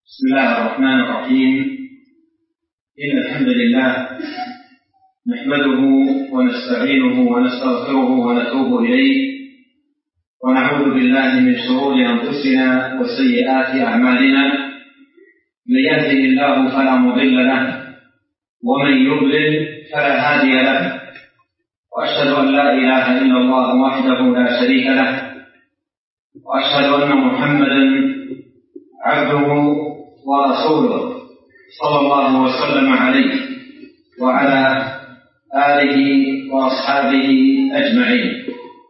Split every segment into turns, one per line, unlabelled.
بسم الله الرحمن الرحيم. إن الحمد لله نحمده ونستعينه ونستغفره ونتوب إليه، ونعوذ بالله من شرور أنفسنا وسيئات أعمالنا. من يهده الله فلا مضل له، ومن يضلل فلا هادي له، وأشهد أن لا إله إلا الله وحده لا شريك له، وأشهد أن محمدا عبده ورسوله صلى الله وسلم عليه وعلى آله وأصحابه أجمعين.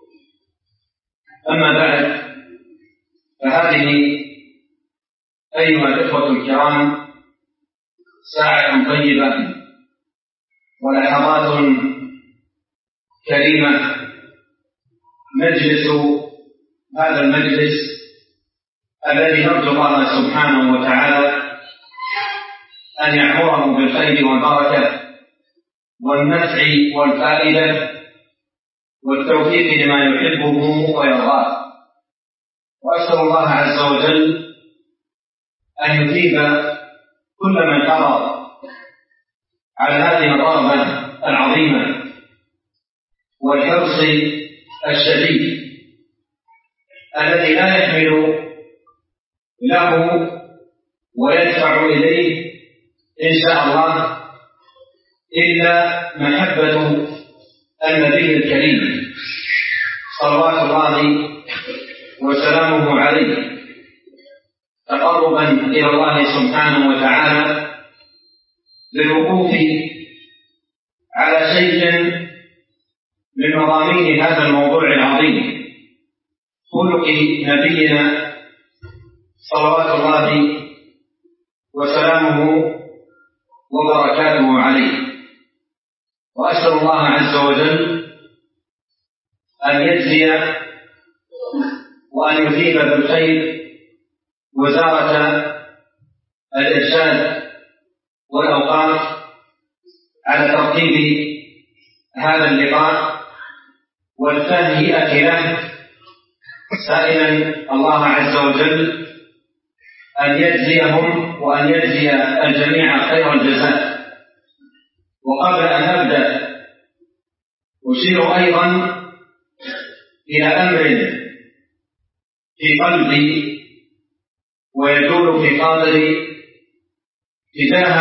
أما بعد، فهذه أيها الإخوة الكرام ساعة طيبة ولحظات كريمة نجلس هذا المجلس الذي نرجو الله سبحانه وتعالى أن يعمره بالخير والبركة والنفع والفائدة والتوفيق لما يحبه ويرضاه. وأسأل الله عز وجل أن يثيب كل من حضر على هذه الرغبة العظيمة والحرص الشديد الذي لا يحمل له ويدفع إليه إن شاء الله إلا محبة النبي الكريم صلوات الله وسلامه عليه، تقربا إلى الله سبحانه وتعالى بالوقوف على شيء من مضامين هذا الموضوع العظيم، خلق نبينا صلوات الله وسلامه وبركاته عليه. وأسأل الله عز وجل أن يجزي وأن يثيب بالخير وزارة الإرشاد والأوقاف على ترتيب هذا اللقاء والتهيئة له، سائلا الله عز وجل أن يجزيهم وأن يجزي الجميع خير الجزاء. وقبل أن أبدأ أشير أيضا إلى أمر في قلبي ويدور في خاطري تجاه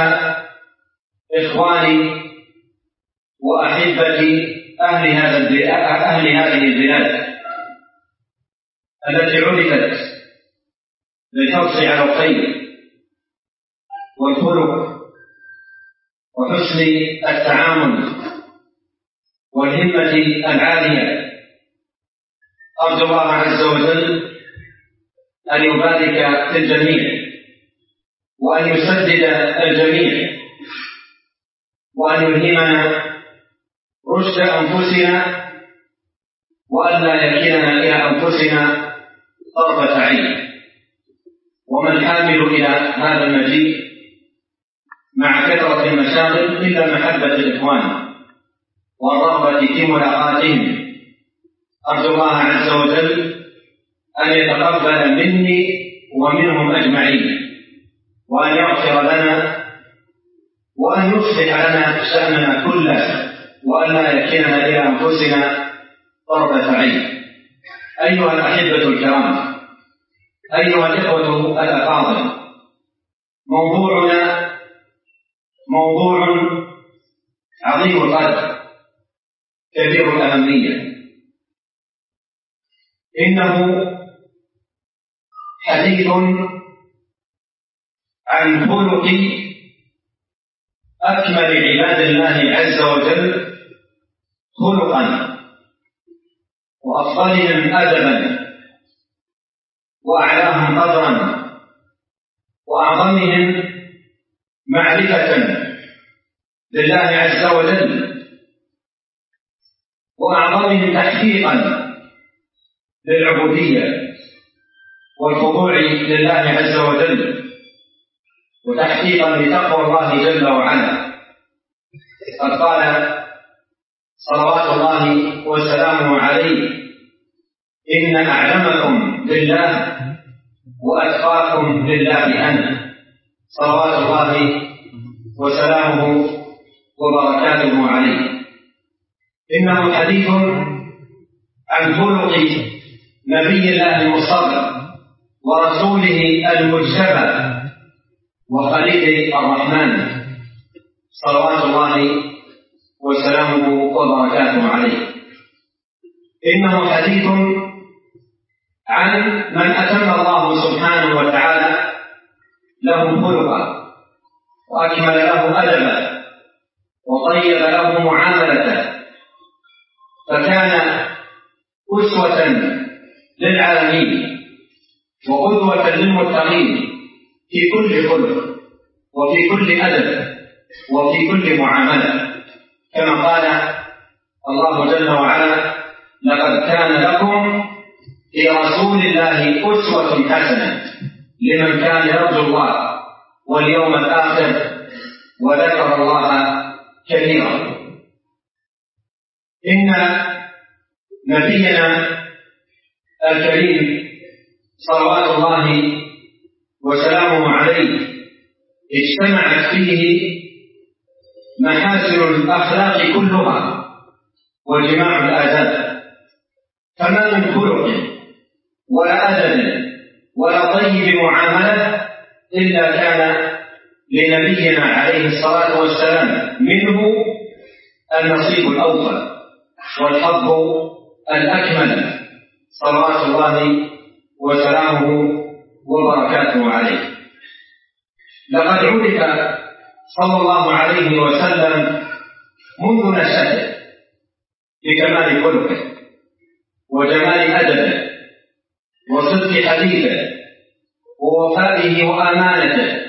إخواني وأحبتي أهل هذه البلاد التي عرفت بالحرص على الخير والخلق وحسن التعامل والهمة العالية. أرجو الله عز وجل أن يبارك في الجميع وأن يسدد الجميع وأن يلهمنا رشد أنفسنا وأن لا يكلنا إلى أنفسنا طرفة عين. وما الحامل إلى هذا المجيء مع كثرة المشاغل إلا محبة الإخوان والرغبة في ملاقاتهم. أرجو الله عز وجل أن يتقبل مني ومنهم أجمعين، وأن يغفر لنا وأن يصلح لنا شأننا كله، وأن لا يكلنا إلى أنفسنا طرفة عين. أيها الأحبة الكرام، أيها الإخوة الأفاضل، موضوعنا موضوع عظيم القدر كبير الأهمية. إنه حديث عن خلق أكمل عباد الله عز وجل خلقا، وأفضلهم أدبا، وأعلاهم قدرا، وأعظمهم معرفة لله عز وجل، وأعظمهم تحقيقا للعبودية والخضوع لله عز وجل، وتحقيقا لتقوى الله جل وعلا. قد قال صلوات الله وسلامه عليه: إن أعلمكم بالله وأتقاكم لله أنا. صلوات الله وسلامه وبركاته عليه. إنه حديث عن خلق نبي الله المصطفى ورسوله المجتبى وخليل الرحمن صلوات الله وسلامه وبركاته عليه. إنه حديث عن من أتم الله سبحانه وتعالى له خلقا وأكمل له أدبا وطيب له معاملته، فكان أسوة للعالمين وقدوة للمتقين في كل خلق وفي كل أدب وفي كل معاملة، كما قال الله جل وعلا: لقد كان لكم في رسول الله أسوة حسنة لمن كان يرجو الله واليوم الآخر وذكر الله كثيرا. إن نبينا الكريم صلوات الله وسلامه عليه اجتمعت فيه محاسن الأخلاق كلها وجماع الآداب، فما من خلق ولا أدب ولا طيب معاملة إلا كان لنبينا عليه الصلاة والسلام منه النصيب الأوفى والحظ الأكمل صلوات الله وسلامه وبركاته عليه. لقد عرف صلى الله عليه وسلم منذ نشأته بكمال خلقه وجمال أدبه وصدق حديثه ووفائه وأمانته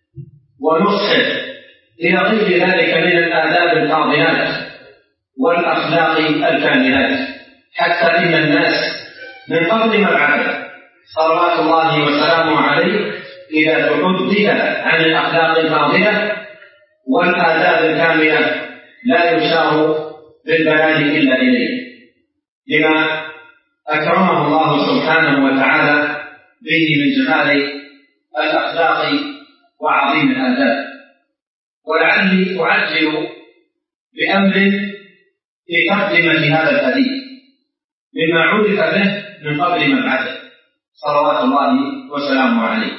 ونصحه إلى غير ذلك من الآداب الفاضلات والأخلاق الكاملات، حتى إن الناس من قبل مبعثه صلوات الله وسلامه عليه إذا تحدث عن الأخلاق الفاضلة والآداب الكاملة لا يشار بالبيان إلا إليه، لما أكرمه الله سبحانه وتعالى به من جمال الأخلاق وعظيم الآداب. ولعلي أعجل بأمر في تقدمة هذا الحديث مما عرف به من قبل مبعثه صلوات الله وسلامه عليه.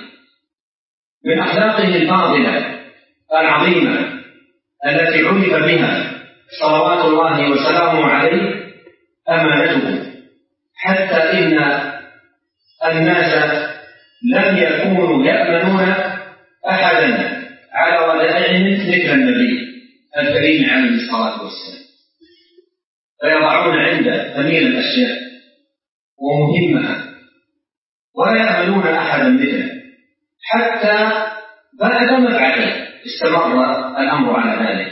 من أخلاقه الفاضلة العظيمة التي عرف بها صلوات الله وسلامه عليه أمانته، حتى إن الناس لم يكونوا يأمنون أحدا على ودائعهم مثل النبي الكريم عليه الصلاة والسلام، فيضعون عنده ثمين الأشياء ومهمها ولا يأمنون أحدا مثله، حتى بعد مبعثه استمر الأمر على ذلك.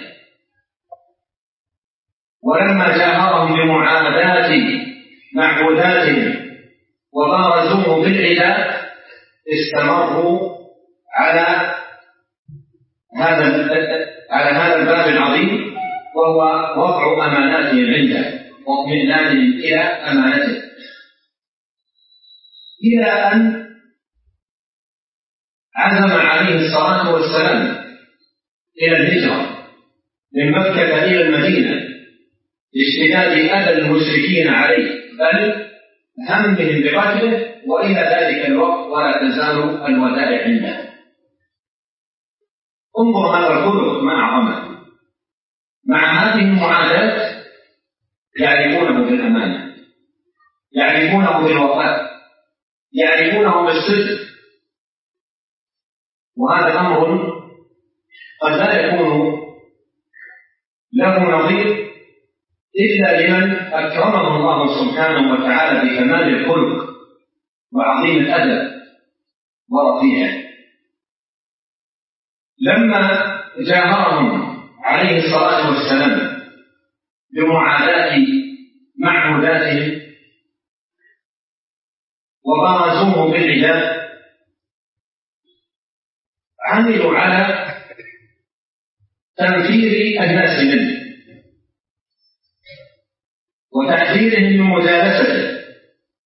ولما جاهرهم بمعاداة معبوداتهم وبارزوه بالعداء استمروا على هذا الباب العظيم، وهو وضع أماناتهم عنده واطمئنانهم إلى أمانته، إلى أن عزم عليه الصلاة والسلام إلى الهجرة من مكة إلى المدينة لاشتداد أذى المشركين عليه، بل همهم بقتله، وإلى ذلك الوقت ولا تزال الودائع عنده. انظر هذا الخلق ما أعظمه، مع هذه المعاداة يعرفونه بالأمانة، يعرفونه بالوفاء، يعرفونه بالصدق، وهذا أمر قد لا يكون له نظير إلا لمن أكرمه الله سبحانه وتعالى بكمال الخلق وعظيم الأدب ورفيعه. لما جاهرهم عليه الصلاة والسلام بمعاداة معبوداتهم وبارزوه بالعداء، عملوا على تنفير الناس منه وتحذيرهم من مجالسته،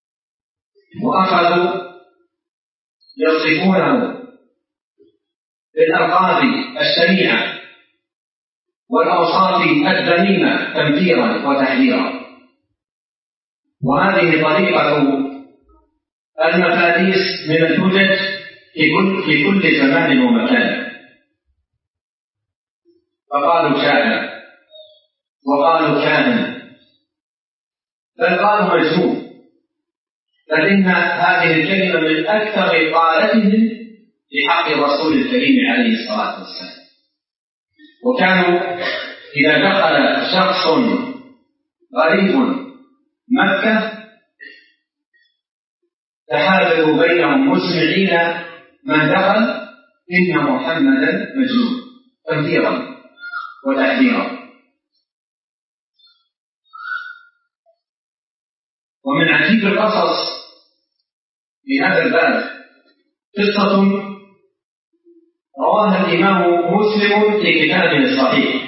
وأخذوا يصفونه بالألقاب الشنيعة والأوصاف الذميمة تنفيرا وتحذيرا. وهذه طريقة المفاليس من الهجج في كل زمان ومكان. فقالوا شاعر، وقالوا كاهن، بل قالوا مجنون، بل إن هذه الكلمة من أكثر قالتهم في حق الرسول الكريم عليه الصلاة والسلام. وكانوا إذا دخل شخص غريب مكة تحالفوا بينهم مسمعين من دخل إن محمدا مجنون تنفيرا وتحذيرا. ومن عجيب القصص في هذا الباب قصة رواها الإمام مسلم في كتابه الصحيح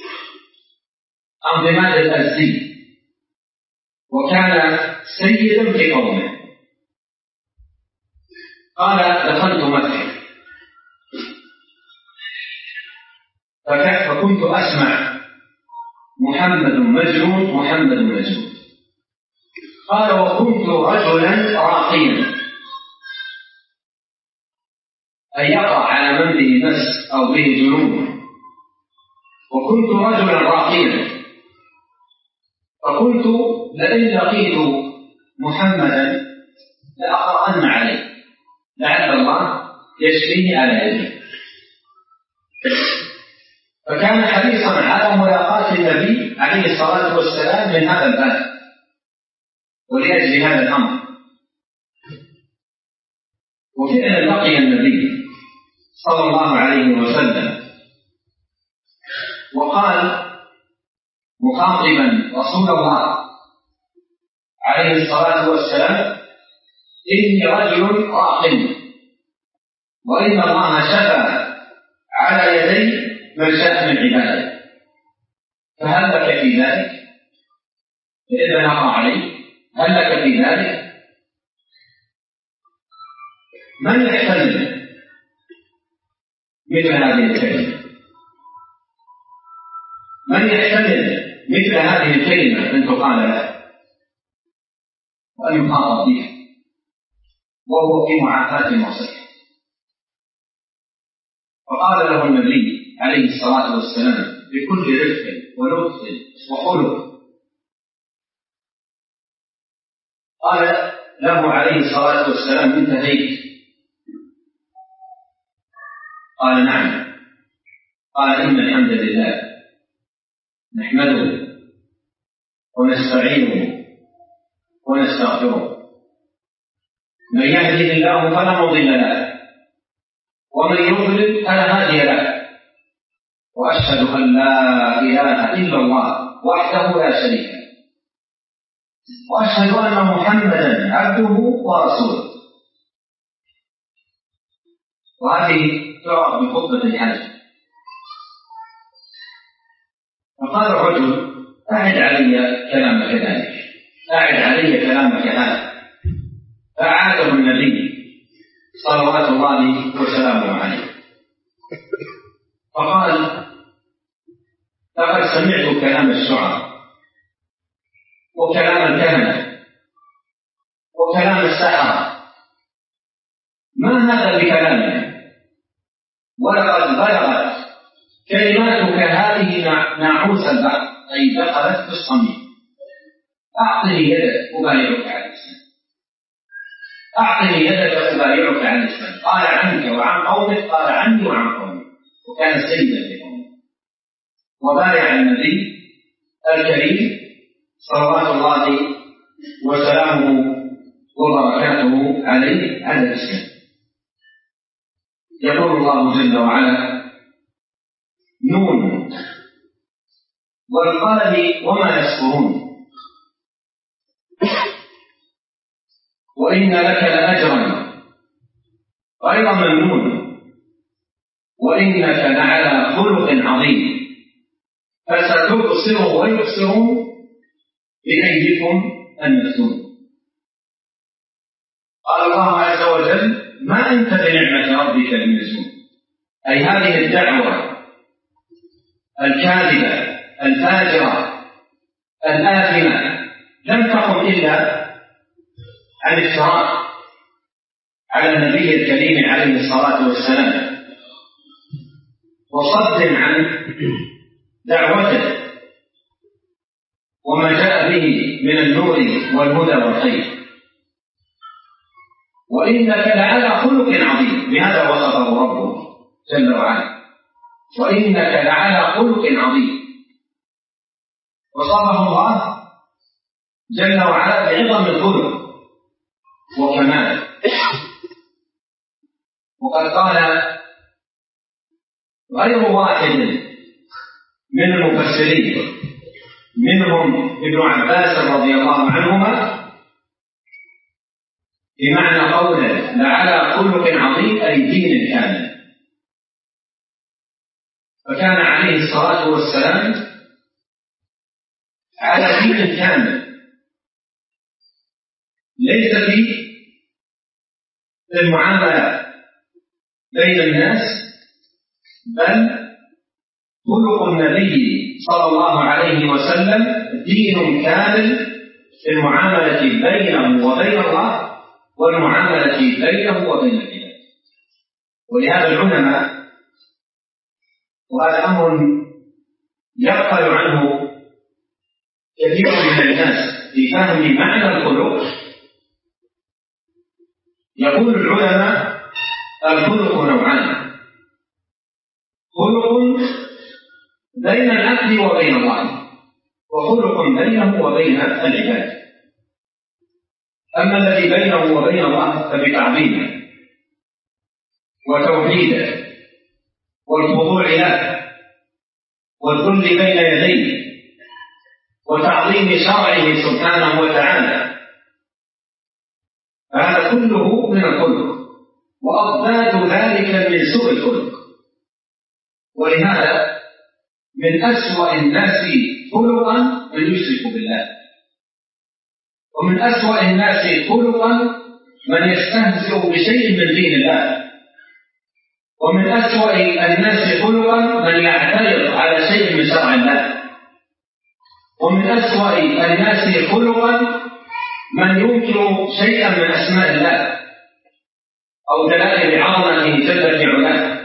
عن ضماد الأزدي، وكان سيدا في قومه. قال: دخلت مكة فكنت أسمع محمد مجنون محمد مجنون. قال: وكنت رجلا راقيا، أن يقع على من به مس أو به جنون. وكنت رجلا راقيا، فقلت لئن لقيت محمدا لأقرأن عليه لعل الله يشفيه على يده. فكان حريصا على ملاقاة النبي عليه الصلاة والسلام من هذا الباب ولأجل هذا الأمر. وفعلا لقي النبي صلى الله عليه وسلم وقال مخاطبا رسول الله عليه الصلاة والسلام: إني رجل راق، وإن الله شفى على يدي من شاء من عباده، فهل لك في ذلك؟ فإذا نقع عليه هل لك في ذلك؟ من يحتمل مثل هذه الكلمة؟ من يحتمل مثل هذه الكلمة أن تقال له وأن يخاطب بها وهو في معافاة وصحة؟ فقال له النبي عليه الصلاة والسلام بكل رفق ولطف وخلق، قال له عليه الصلاة والسلام: انتهيت؟ قال: نعم. قال: إن الحمد لله نحمده ونستعينه ونستغفره، من يهده الله فلا مضل له ومن يضلل فلا هادي له، وأشهد أن لا إله إلا الله وحده لا شريك له، وأشهد أن محمدا عبده ورسوله. وهذه تعرف بخطبة الحج. فقال الرجل: أعد علي كلامك ذلك، أعد علي كلامك هذا. فأعاده النبي صلوات الله وسلامه عليه، فقال: لقد سمعت كلام الشعراء وكلام الكهنة وكلام السحرة، ما هذا بكلامنا؟ ولقد بلغت كلماتك هذه ناعوس البحر، أي دخلت في الصميم. أعطني يدك أبايعك على الإسلام، أعطني يدك أبايعك على الإسلام. قال: عنك وعن قومك؟ قال: عني وعن قومك. وكان سيدا لقومه. وبايع النبي الكريم صلوات الله وسلامه وبركاته عليه على الإسلام. يقول الله جل وعلا: نون والقلم وما يسطرون وإن لك لأجرا غير ممنون وإنك لعلى خلق عظيم فستبصر ويبصرون بأيكم المفتون. قال الله عز وجل: ما أنت بنعمة ربك بمجنون. أي هذه الدعوة الكاذبة الفاجرة الآثمة لم تقم إلا عن افتراء على النبي الكريم عليه الصلاة والسلام وصد عن دعوته وما جاء به من النور والهدى والخير. وإنك لعلى خلق عظيم، بهذا وصفه ربه جل وعلا، وإنك لعلى خلق عظيم. وصفه الله جل وعلا بعظم الخلق وكماله. وقد قال غير واحد من المفسرين منهم ابن عباس رضي الله عنهما بمعنى قوله لعلى خلق عظيم أي دين كامل. فكان عليه الصلاة والسلام على دين كامل ليس في المعاملة بين الناس، بل خلق النبي صلى الله عليه وسلم دين كامل في المعاملة بينه وبين الله والمعاملة بينه وبين العباد. ولهذا العلماء، وهذا أمر يغفل عنه كثير من الناس في فهم معنى الخلق، يقول العلماء الخلق نوعان: خلق بين العبد وبين الله، وخلق بينه وبين العباد. أما الذي بينه وبين الله فبتعظيمه وتوحيده والخضوع له والذل بين يديه وتعظيم شرعه سبحانه وتعالى، فهذا كله من الخلق، وأضداد ذلك من سوء الخلق. ولهذا من أسوأ الناس خلقا من يشرك بالله، ومن أسوأ الناس خلقا من يستهزئ بشيء من دين الله، ومن أسوأ الناس خلقا من يعترض على شيء من شرع الله، ومن أسوأ الناس خلقا من ينكر شيئا من أسماء الله أو دلائل عظمته جل في علاه.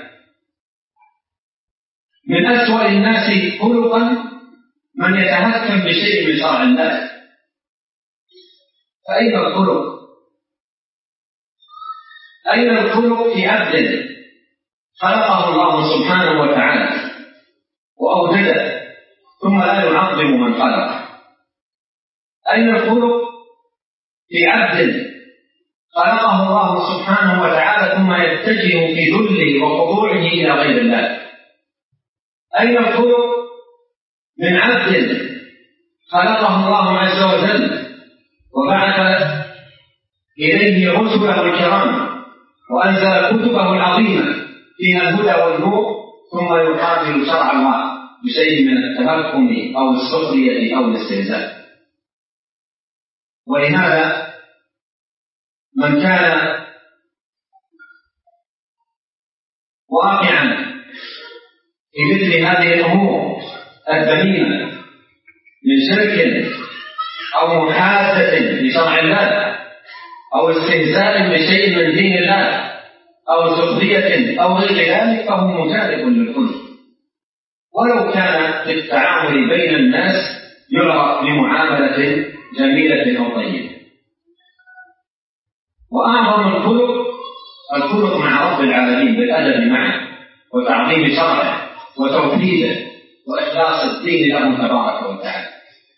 من أسوأ الناس خلقا من يتهكم بشيء من شرع الله. فأين الخلق؟ أين الخلق في عبد خلقه الله سبحانه وتعالى وأوجده ثم لا يعظم من خلقه؟ أين الخلق في عبد خلقه الله سبحانه وتعالى ثم يتجه في ذله وخضوعه إلى غير الله؟ أين الخلق من عبد خلقه الله عز وجل وبعث إليه رسله الكرام وأنزل كتبه العظيمة فيها الهدى والنور، ثم يقابل شرع الله بشيء من التهكم أو السخرية أو الاستهزاء؟ ولهذا من كان واقعا في مثل هذه الأمور الذميمة من شرك أو محادة لشرع الله أو استهزاء بشيء من دين الله أو سخرية أو غير ذلك، فهو مجالب للخلق، ولو كان في التعامل بين الناس يرى بمعاملة جميلة أو طيبة. وأعظم الخلق مع رب العالمين بالأدب معه وتعظيم شرعه وتوحيده وإخلاص الدين له تبارك وتعالى.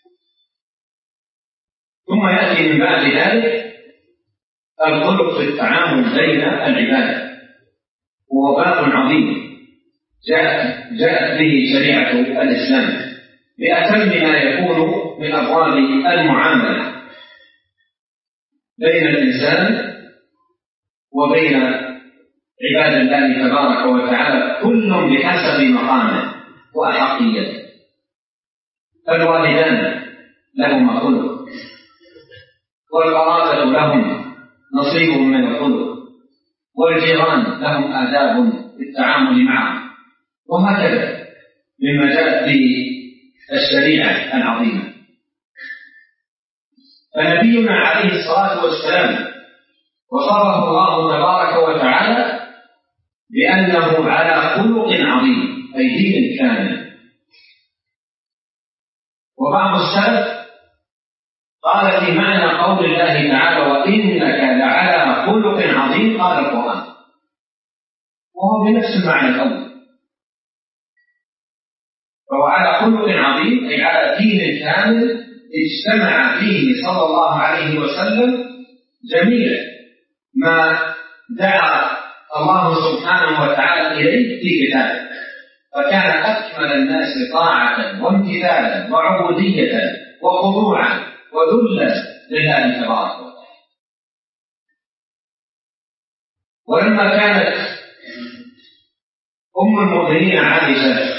ثم يأتي من بعد ذلك الخلق في التعامل بين العباد، وهو باب عظيم جاءت به شريعة الإسلام بأتم ما يكون من أبواب المعاملة بين الإنسان وبين عباد الله تبارك وتعالى، كل بحسب مقامه وأحقيته. فالوالدان لهما خلق، والقرابة لهم نصيب من الخلق، والجيران لهم آداب في التعامل معهم، وهكذا مما جاء في الشريعة العظيمة. فنبينا عليه الصلاة والسلام وصفه الله تبارك وتعالى بأنه على خلق عظيم، أي دين كامل. وبعض السلف قال في معنى قول الله تعالى وإنك لعلى خلق عظيم قال القرآن، وهو بنفس المعنى الأول، فهو على خلق عظيم أي على دين كامل اجتمع فيه صلى الله عليه وسلم جميع ما دعا الله سبحانه وتعالى إليه في كتابه، فكان أكمل الناس طاعة وامتثالا وعبودية وخضوعا وذلا لله تبارك وتعالى. ولما كانت أم المؤمنين عائشة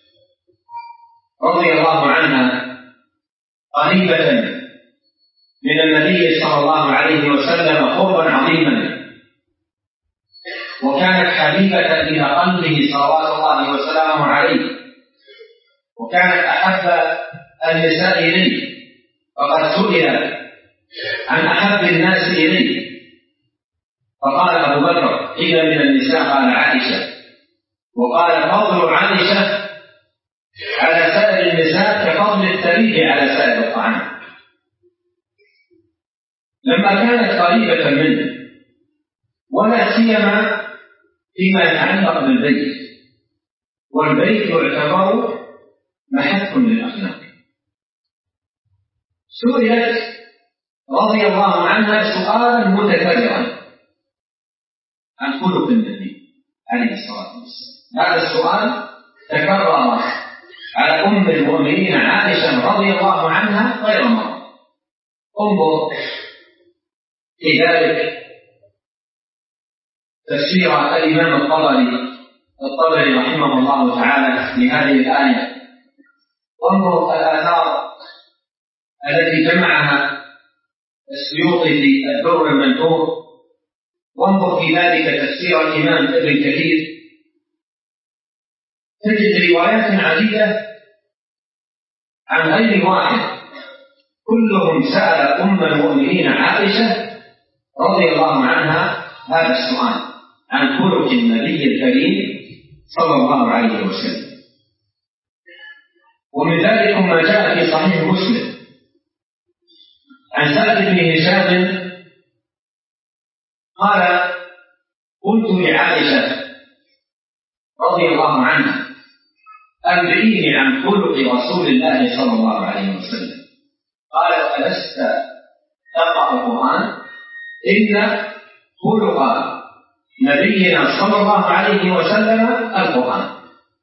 رضي الله عنها قريبة من النبي صلى الله عليه وسلم قربا عظيما، وكانت حبيبة إلى قلبه صلوات الله وسلامه عليه، وكانت أحب النساء إليه، فقد سئل عن أحب الناس إليه فقال أبو بكر، قيل من النساء قال عائشة، وقال فضل عائشة على سائر النساء كفضل الثريد على سائر الطعام. لما كانت قريبة منه ولا سيما فيما يتعلق بالبيت، والبيت يعتبر محك للأخلاق، سئلت رضي الله عنها سؤالا متكررا عن خلق النبي عليه الصلاة والسلام. هذا السؤال تكرر على أم المؤمنين عائشة رضي الله عنها غير مرة. انظر في ذلك تفسير الإمام الطبري رحمه الله تعالى لهذه الآية، وانظر الآثار التي جمعها السيوطي في الدر المنثور، وانظر في ذلك تفسير الإمام ابن كثير، تجد روايات عديدة عن غير واحد كلهم سأل أم المؤمنين عائشة رضي الله عنها هذا السؤال عن خلق النبي الكريم صلى الله عليه وسلم. ومن ذلك ما جاء في صحيح مسلم عن سعد بن هشام قال قلت لعائشة رضي الله عنها أنبئيني عن خلق رسول الله صلى الله عليه وسلم، قالت ألست تقرأ القرآن؟ إن خلق نبينا صلى الله عليه وسلم القرآن.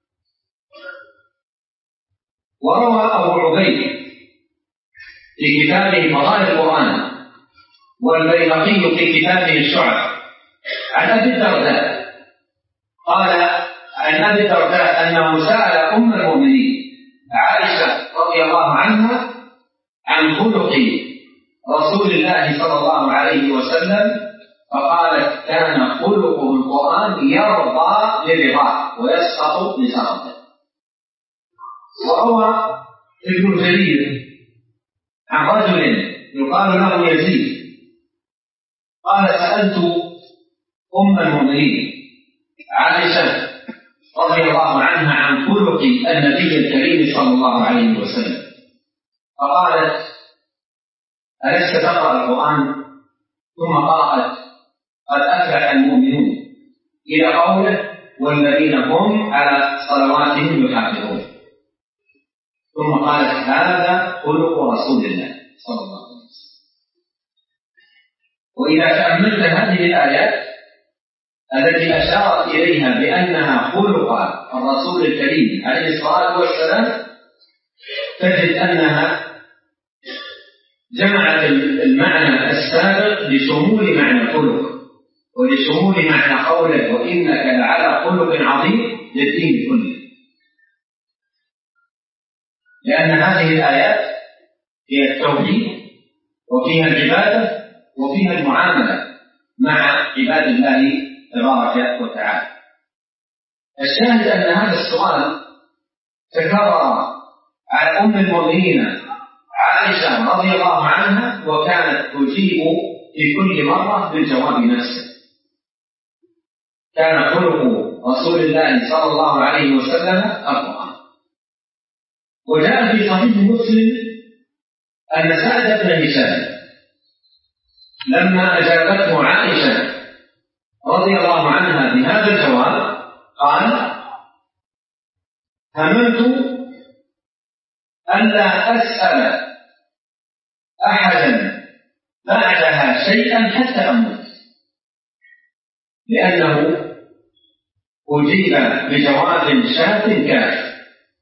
وروى أبو عبيد في كتابه فضائل القرآن والبيهقي في كتابه الشعب عن أبي الدرداء قال عن أبي الدرداء أنه سأل أم المؤمنين عائشة رضي الله عنها عن خلق رسول الله صلى الله عليه وسلم، فقالت كان خلقه القرآن يرضى لرضاه ويسخط لسخطه. وروى ابن جرير عن رجل يقال له يزيد قال سألت أم المؤمنين عائشة رضي الله عنها عن خلق النبي الكريم صلى الله عليه وسلم، فقالت ألست تقرأ القرآن؟ ثم قرأت قد أفلح المؤمنون إلى قوله والذين هم على صلواتهم يحافظون، ثم قالت هذا خلق رسول الله صلى الله عليه وسلم. وإذا تأملت هذه الآيات التي أشارت إليها بأنها خلق الرسول الكريم عليه الصلاة والسلام، تجد أنها جمعت المعنى السابق لشمول معنى الخلق ولشمول معنى قوله وإنك لعلى خلق عظيم للدين كله، لأن هذه الآيات هي التوحيد وفيها العبادة وفيها المعاملة مع عباد الله تبارك وتعالى. الشاهد أن هذا السؤال تكرر على أم المؤمنين عائشة رضي الله عنها، وكانت تجيب في كل مرة بالجواب نفسه. كان خلق رسول الله صلى الله عليه وسلم القرآن. وجاء في صحيح مسلم أن سعد بن هشام لما أجابته عائشة رضي الله عنها بهذا الجواب قال: هممت ألا أسأل أحدا بعدها شيئا حتى أموت، لأنه أجيب بجواب شاف كاف.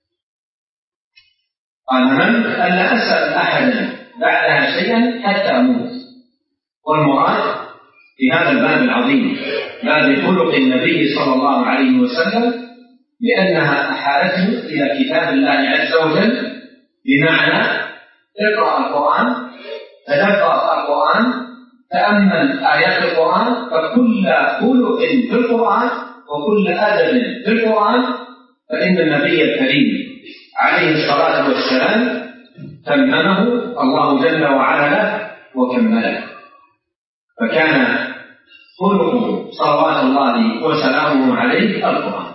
قال: هممت ألا أسأل أحدا بعدها شيئا حتى أموت. والمراد في هذا الباب العظيم باب خلق النبي صلى الله عليه وسلم لأنها أحالته إلى كتاب الله عز وجل، بمعنى اقرأ القرآن، تدبر القرآن، تأمل آيات القرآن، فكل خلق في القرآن وكل أدب في القرآن فإن النبي الكريم عليه الصلاة والسلام تممه الله جل وعلا له وكمله. فكان خلقه صلوات الله وسلامه عليه القرآن.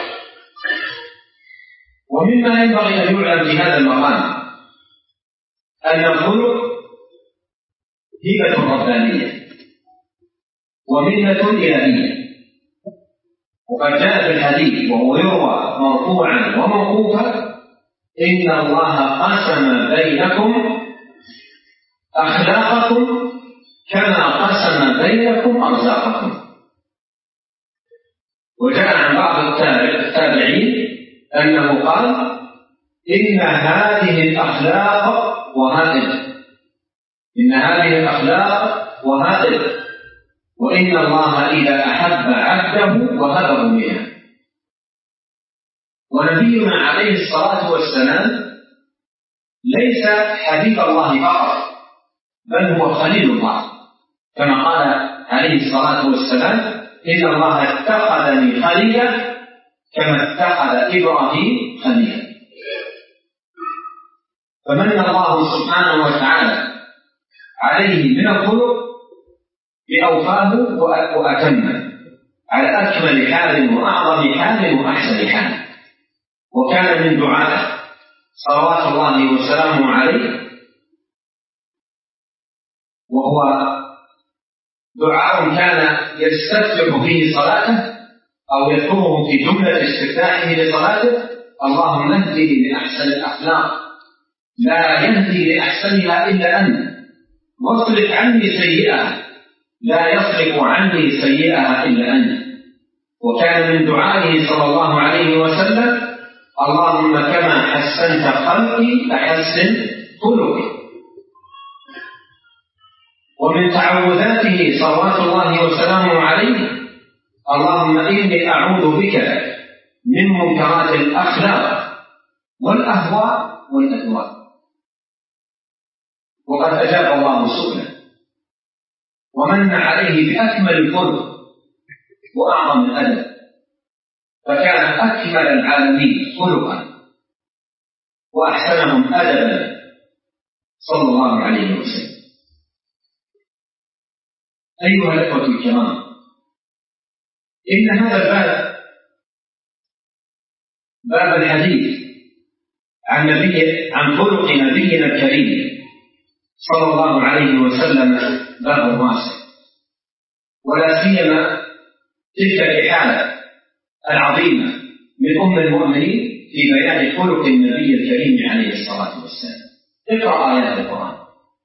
ومما ينبغي أن يعلم في هذا المقام أن الخلق هبة ربانية ومنة إلهية. وقد جاء في الحديث وهو يروى مرفوعا وموقوفا: إن الله قسم بينكم أخلاقكم كما قسم بينكم أرزاقكم. وجاء عن بعض التابعين أنه قال: إن هذه الأخلاق وهائل، وإن الله إذا أحب عبده وهبه منها. ونبينا عليه الصلاة والسلام ليس حبيب الله فقط، بل هو خليل الله، كما قال عليه الصلاة والسلام: إن الله اتخذني خليلا كما اتخذ إبراهيم خليلا. فمن الله سبحانه وتعالى عليه من الخلق بأوفاه وأتمه على أكمل حال وأعظم حال وأحسن حال. وكان من دعائه صلوات الله وسلامه عليه، وهو دعاء كان يستفتح فيه صلاته أو يذكره في جملة استفتاحه لصلاته: اللهم اهدني لأحسن الأخلاق لا يهدي لأحسنها إلا أنت، واصرف عني سيئها لا يصرف عني سيئها إلا أنت. وكان من دعائه صلى الله عليه وسلم: اللهم كما حسنت خلقي فحسن خلقي. ومن تعوذاته صلوات الله وسلامه عليه: اللهم إني أعوذ بك من منكرات الأخلاق والأهواء والأدواء. وقد أجاب الله سؤله ومن عليه بأكمل الخلق وأعظم الأدب، فكان أكمل العالمين خلقا وأحسنهم أدبا صلى الله عليه وسلم. أيها الأخوة الكرام، إن هذا الباب باب الحديث عن خلق نبينا الكريم صلى الله عليه وسلم باب واسع، ولا سيما تلك الإحالة العظيمة من أم المؤمنين في بيان خلق النبي الكريم عليه الصلاة والسلام. اقرأ آيات القرآن،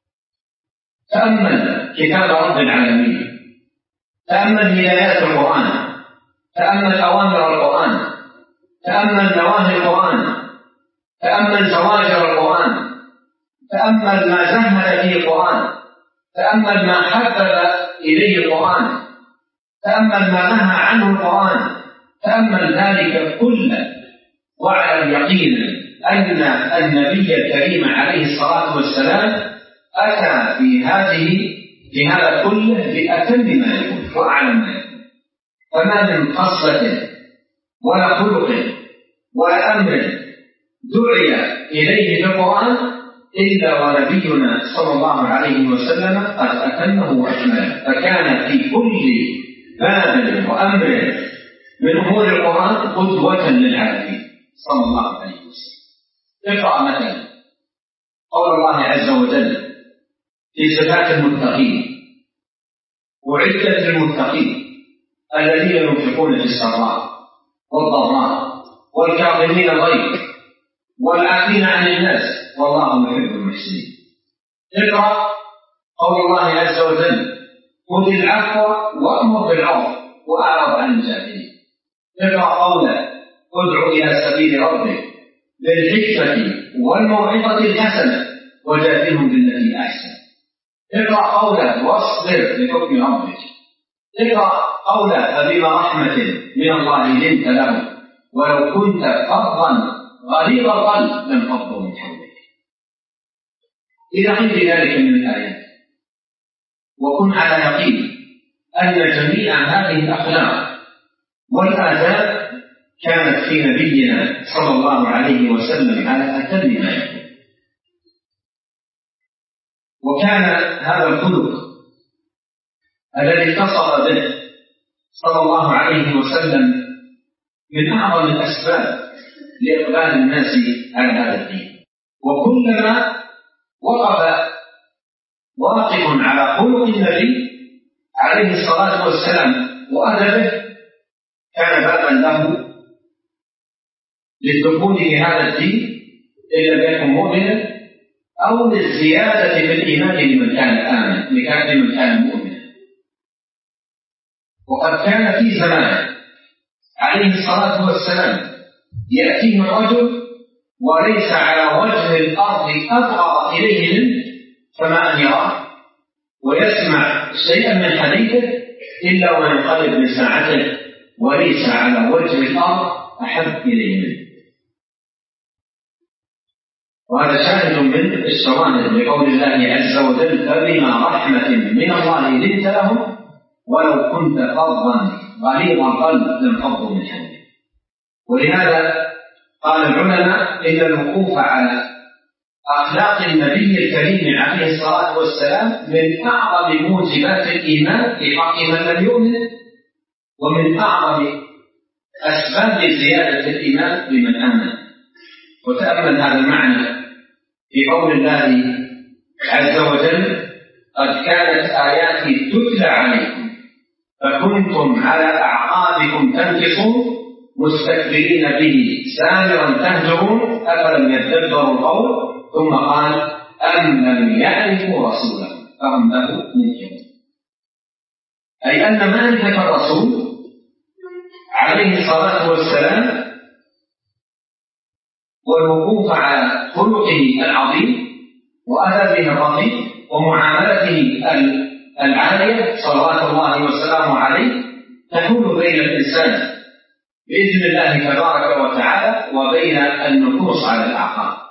تأمل كتاب رب العالمين، تأمل هدايات القرآن، تأمل أوامر القرآن، تأمل نواهي القرآن، تأمل زواجر القرآن، تأمل ما زهد فيه القرآن، تأمل ما حبب إليه القرآن، تأمل ما نهى عنه القرآن، تأمل ذلك كله، واعلم يقينا أن النبي الكريم عليه الصلاة والسلام أتى في هذا كله بأتم ما يكون وأعلم ما يكون. فما من خصلة ولا خلق ولا أمر دعي إليه في القرآن إلا ونبينا صلى الله عليه وسلم قد أتمه وأكمله، فكان في كل باب وأمر من أمور القرآن قدوة للعالمين صلى الله عليه وسلم. اقرأ مثلا قول الله عز وجل في صفات المتقين: أعدت للمتقين الذين ينفقون في السراء والضراء والكاظمين الغيظ والعافين عن الناس والله يحب المحسنين. اقرأ قول الله عز وجل: خذ العفو وأمر بالعرف وأعرض عن الجاهلين. اقرأ قوله: ادع إلى سبيل ربك بالحكمة والموعظة الحسنة وجادلهم بالتي أحسن. اقرأ قوله: واصبر لحكم ربك. اقرأ قوله: فبما رحمة من الله لنت لهم ولو كنت فظا غليظ القلب لانفضوا من حولك. إلى غير ذلك من الآيات. وكن على يقين أن جميع هذه الأخلاق والآداب كانت في نبينا صلى الله عليه وسلم على أتم ما يكون. وكان هذا الخلق الذي اتصف به صلى الله عليه وسلم من أعظم الأسباب لإقبال الناس على هذا الدين. وكلما وقف واقف على خلق النبي عليه الصلاة والسلام وأدبه كان بابا له للدخول في هذا الدين إن لم يكن مؤمنا، أو للزيادة في الإيمان لمن كان آمن لمن كان مؤمنا. وقد كان في زمان عليه الصلاة والسلام يأتيه الرجل وليس على وجه الأرض أبغض إليه منه كما أن يراه ويسمع شيئا من حديثه إلا وينقلب من ساعته وليس على وجه الأرض أحب إليه منه. وهذا شاهد من الشواهد لقول الله عز وجل: فبما رحمة من الله لنت لهم ولو كنت فظا غليظ القلب لانفضوا من حولك. ولهذا قال العلماء إن الوقوف على أخلاق النبي الكريم عليه الصلاة والسلام من أعظم موجبات الإيمان في حق من لم يؤمن، ومن أعظم أسباب زيادة الإيمان لمن آمن. وتأمل هذا المعنى في قول الله عز وجل: قد كانت آياتي تتلى عليكم فكنتم على أعقابكم تنكصون مستكبرين به سامرا تهجرون أفلم يدبروا القول. ثم قال: أم لم يعرفوا رسولهم فهم له منكرون. أي أن معرفة الرسول عليه الصلاة والسلام والوقوف على خلقه العظيم وأدبه الرقيق ومعاملته العالية صلوات الله وسلامه عليه تحول بين الإنسان بإذن الله تبارك وتعالى وبين النفوس على الأعقاب.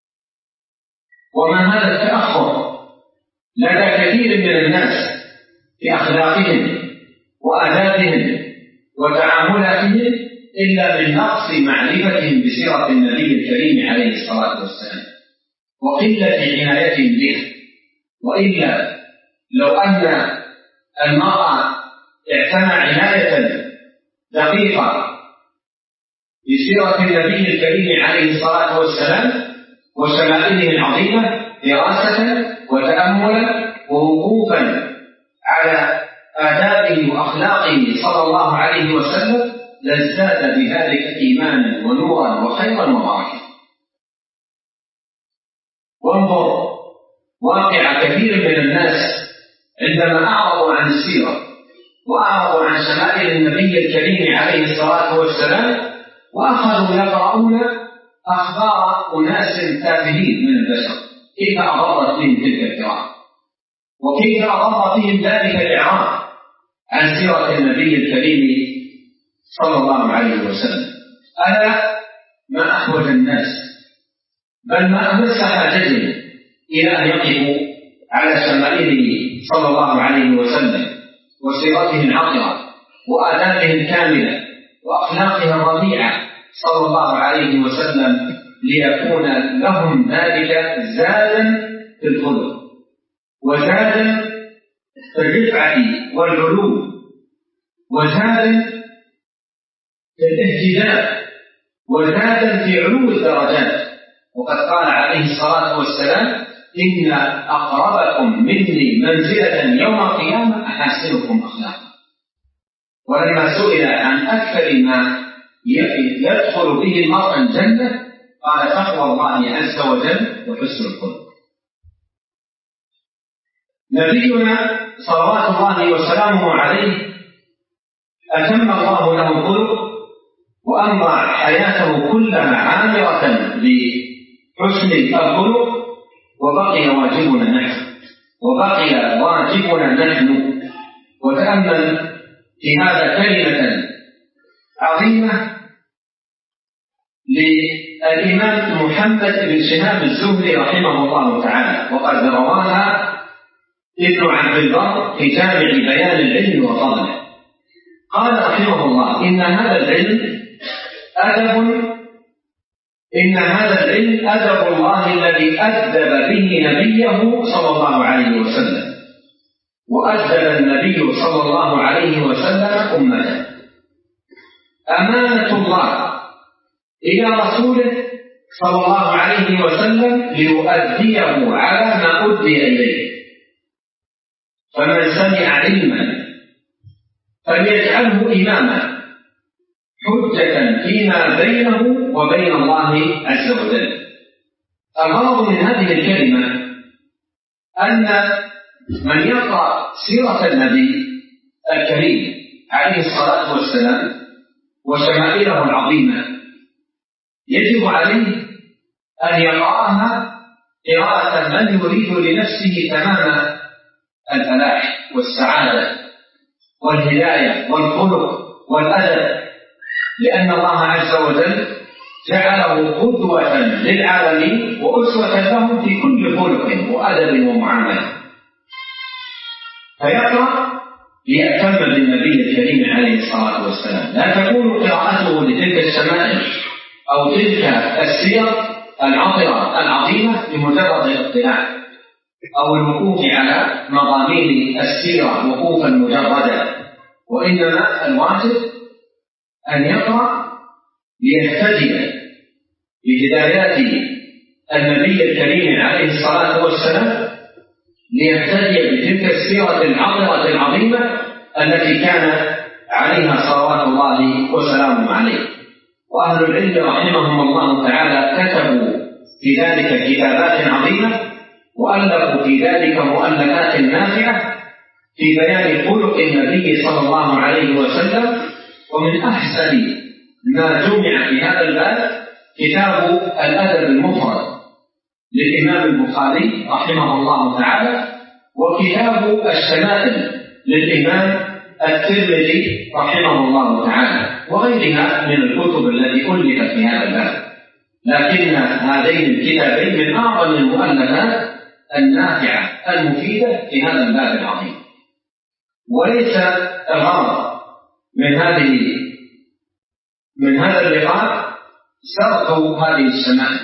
وما هذا التأخر لدى كثير من الناس في أخلاقهم وآدابهم وتعاملاتهم إلا من نقص معرفتهم بسيرة النبي الكريم عليه الصلاة والسلام وقلة عنايتهم به. وإلا لو أن المرأة اعتنى عناية دقيقة بسيرة النبي الكريم عليه الصلاة والسلام وشمائله العظيمة دراسة وتأملا ووقوفا على آدابه وأخلاقه صلى الله عليه وسلم لازداد بذلك إيمانا ونورا وخيرا وبركة. وانظر واقع كثير من الناس عندما أعرضوا عن السيرة وأعرضوا عن شمائل النبي الكريم عليه الصلاة والسلام وأخذوا يقرؤون أخبار أناس تافهين من البشر كيف أضرت بهم تلك القراءة وكيف أضر بهم ذلك الإعراض عن سيرة النبي الكريم صلى الله عليه وسلم. ألا ما أحوج الناس بل ما أمس حاجتهم إلى أن يقفوا على شمائله صلى الله عليه وسلم وسيرته العطرة وآدابه الكاملة وأخلاقها الرفيعة صلى الله عليه وسلم، ليكون لهم ذلك زادا في الخلق وزادا في الرفعة والعلو وزادا في الاهتداء وزادا في علو الدرجات. وقد قال عليه الصلاة والسلام: إن أقربكم مني منزلة يوم القيامة أحاسنكم أخلاقا. ولما سئل عن أكثر ما يدخل به المرء الجنة قال: تقوى الله عز وجل وحسن الخلق. نبينا صلوات الله وسلامه عليه أتم الله له الخلق وأمضى حياته كلها عامرة بحسن الخلق، وبقي واجبنا نحن. وتأمل في هذا كلمة عظيمة للإمام محمد بن شهاب الزهري رحمه الله تعالى، وقد رواها ابن عبد البر في جامع بيان العلم وفضله. قال رحمه الله: إن هذا العلم أدب الله الذي أدب به نبيه صلى الله عليه وسلم، وأدب النبي صلى الله عليه وسلم أمته. أمانة الله إلى رسوله صلى الله عليه وسلم ليؤديه على ما أدي إليه. فمن سمع علما فليجعله إماما حجة فيما بينه وبين الله عز وجل. الغرض من هذه الكلمة أن من يقرأ سيرة النبي الكريم عليه الصلاة والسلام وشمائله العظيمة يجب عليه أن يقرأها قراءة من يريد لنفسه تمام الفلاح والسعادة والهداية والخلق والأدب، لأن الله عز وجل جعله قدوة للعالمين وأسوة لهم في كل خلق وأدب ومعاملة. فيقرأ ليأتم بالنبي الكريم عليه الصلاة والسلام. لا تكون قراءته لتلك الشمائل أو تلك السير العطرة العظيمة لمجرد الاطلاع أو الوقوف على مضامين السيرة وقوفا مجردا، وإنما الواجب أن يقرأ ليهتدي بهدايات النبي الكريم عليه الصلاة والسلام، ليهتدي بتلك السيرة العطرة العظيمة التي كان عليها صلوات الله وسلامه عليه. وأهل العلم رحمهم الله تعالى كتبوا في ذلك كتابات عظيمة، وألفوا في ذلك مؤلفات نافعة في بيان خلق النبي صلى الله عليه وسلم. ومن أحسن ما جمع في هذا الباب كتاب الأدب المفرد للإمام البخاري رحمه الله تعالى، وكتاب الشمائل للإمام الترمذي رحمه الله تعالى، وغيرها من الكتب التي ألفت في هذا الباب. لكن هذين الكتابين من أعظم المؤلفات النافعة المفيدة في هذا الباب العظيم. وليس الغرض من هذا اللقاء سرد هذه الشمائل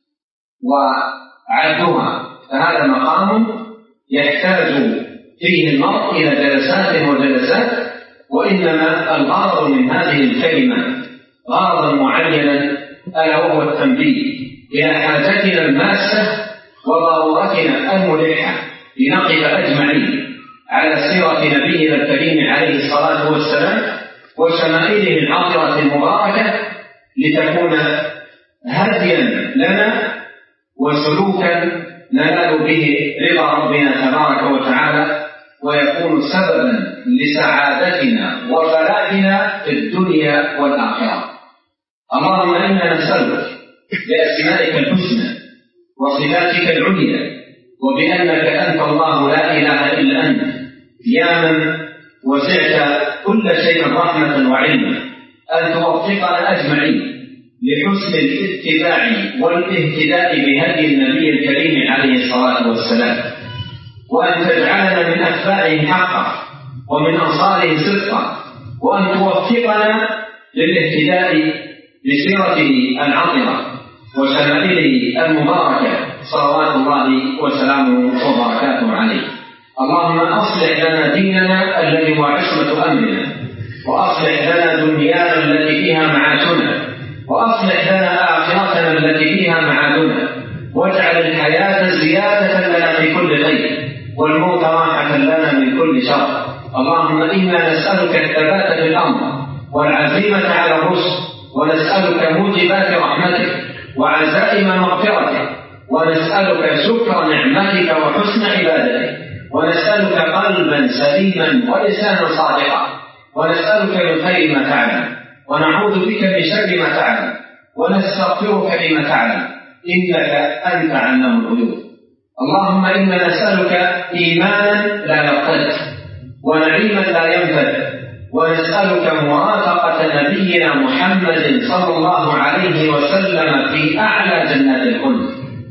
وعدها، فهذا مقام يحتاج فيه المرء إلى جلسات وجلسات، وإنما الغرض من هذه الكلمة غرضا معينا، ألا وهو التنبيه إلى حاجتنا الماسة وضرورتنا الملحة لنقف أجمعين على سيرة نبينا الكريم عليه الصلاة والسلام وشمائله العطرة المباركة، لتكون هديا لنا وسلوكا ننال به رضا ربنا تبارك وتعالى، ويكون سببا لسعادتنا وفلاحنا في الدنيا والآخرة. اللهم إنا نسألك بأسمائك الحسنى وصفاتك العليا وبأنك أنت الله لا إله إلا أنت، يا من وسعت كل شيء رحمة وعلما، أن توفقنا أجمعين لحسن الاتباع والاهتداء بهدي النبي الكريم عليه الصلاة والسلام، وأن تجعلنا من أتباعه حقا ومن أنصاره صدقا، وأن توفقنا للاهتداء بسيرته العطرة وشمائله المباركة صلوات الله وسلامه وبركاته عليه. اللهم أصلح لنا ديننا الذي هو عصمة أمرنا، وأصلح لنا دنيانا التي فيها معاشنا، وأصلح لنا آخرتنا التي فيها معادنا، واجعل الحياة زيادة لنا في كل خير والموت راحة لنا من كل شر. اللهم إنا نسألك الثبات في الأمر والعزيمة على الرشد، ونسألك موجبات رحمتك وعزائم مغفرتك، ونسألك شكر نعمتك وحسن عبادتك، ونسألك قلبا سليما ولسانا صادقا، ونسألك من خير ما تعلم، ونعوذ بك من شر ما تعلم، ونستغفرك لما تعلم، إنك أنت علام الغيوب. اللهم إنا نسألك إيمانا لا يرتد ونعيما لا ينفد، ونسألك مرافقة نبينا محمد صلى الله عليه وسلم في أعلى جنات الخلد.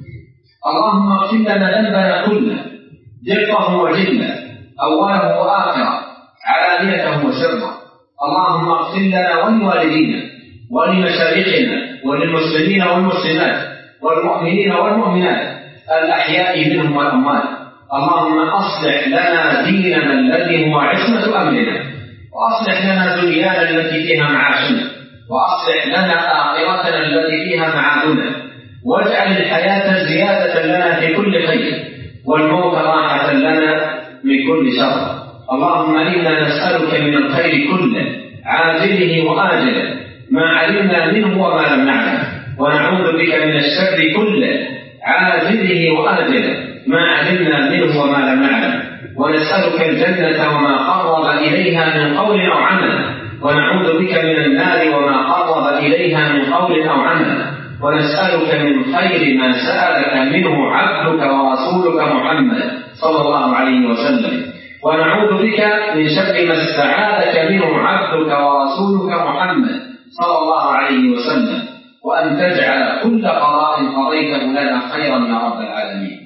اللهم اغفر لنا ذنبنا كله دقه وجله، أوله وآخره، علانيته وسره. اللهم اغفر لنا ولوالدينا ولمشايخنا وللمسلمين والمسلمات والمؤمنين والمؤمنات الأحياء منهم والأموات. اللهم أصلح لنا ديننا الذي هو عصمة أمرنا، وأصلح لنا دنيانا التي فيها معاشنا، وأصلح لنا آخرتنا التي فيها معادنا، واجعل الحياة زيادة لنا في كل خير والموت راحة لنا من كل شر. اللهم إنا نسألك من الخير كله عاجله وآجله ما علمنا منه وما لم نعلم، ونعوذ بك من الشر كله عاجله وآجله ما علمنا منه وما لم نعلم، ونسألك الجنة وما قرب إليها من قول أو عمل، ونعوذ بك من النار وما قرب إليها من قول أو عمل، ونسألك من خير ما سألك منه عبدك ورسولك محمد صلى الله عليه وسلم، ونعوذ بك من شر ما استعاذك منه عبدك ورسولك محمد صلى الله عليه وسلم، وأن تجعل كل قضاء قضيته لنا خيرا يا رب العالمين.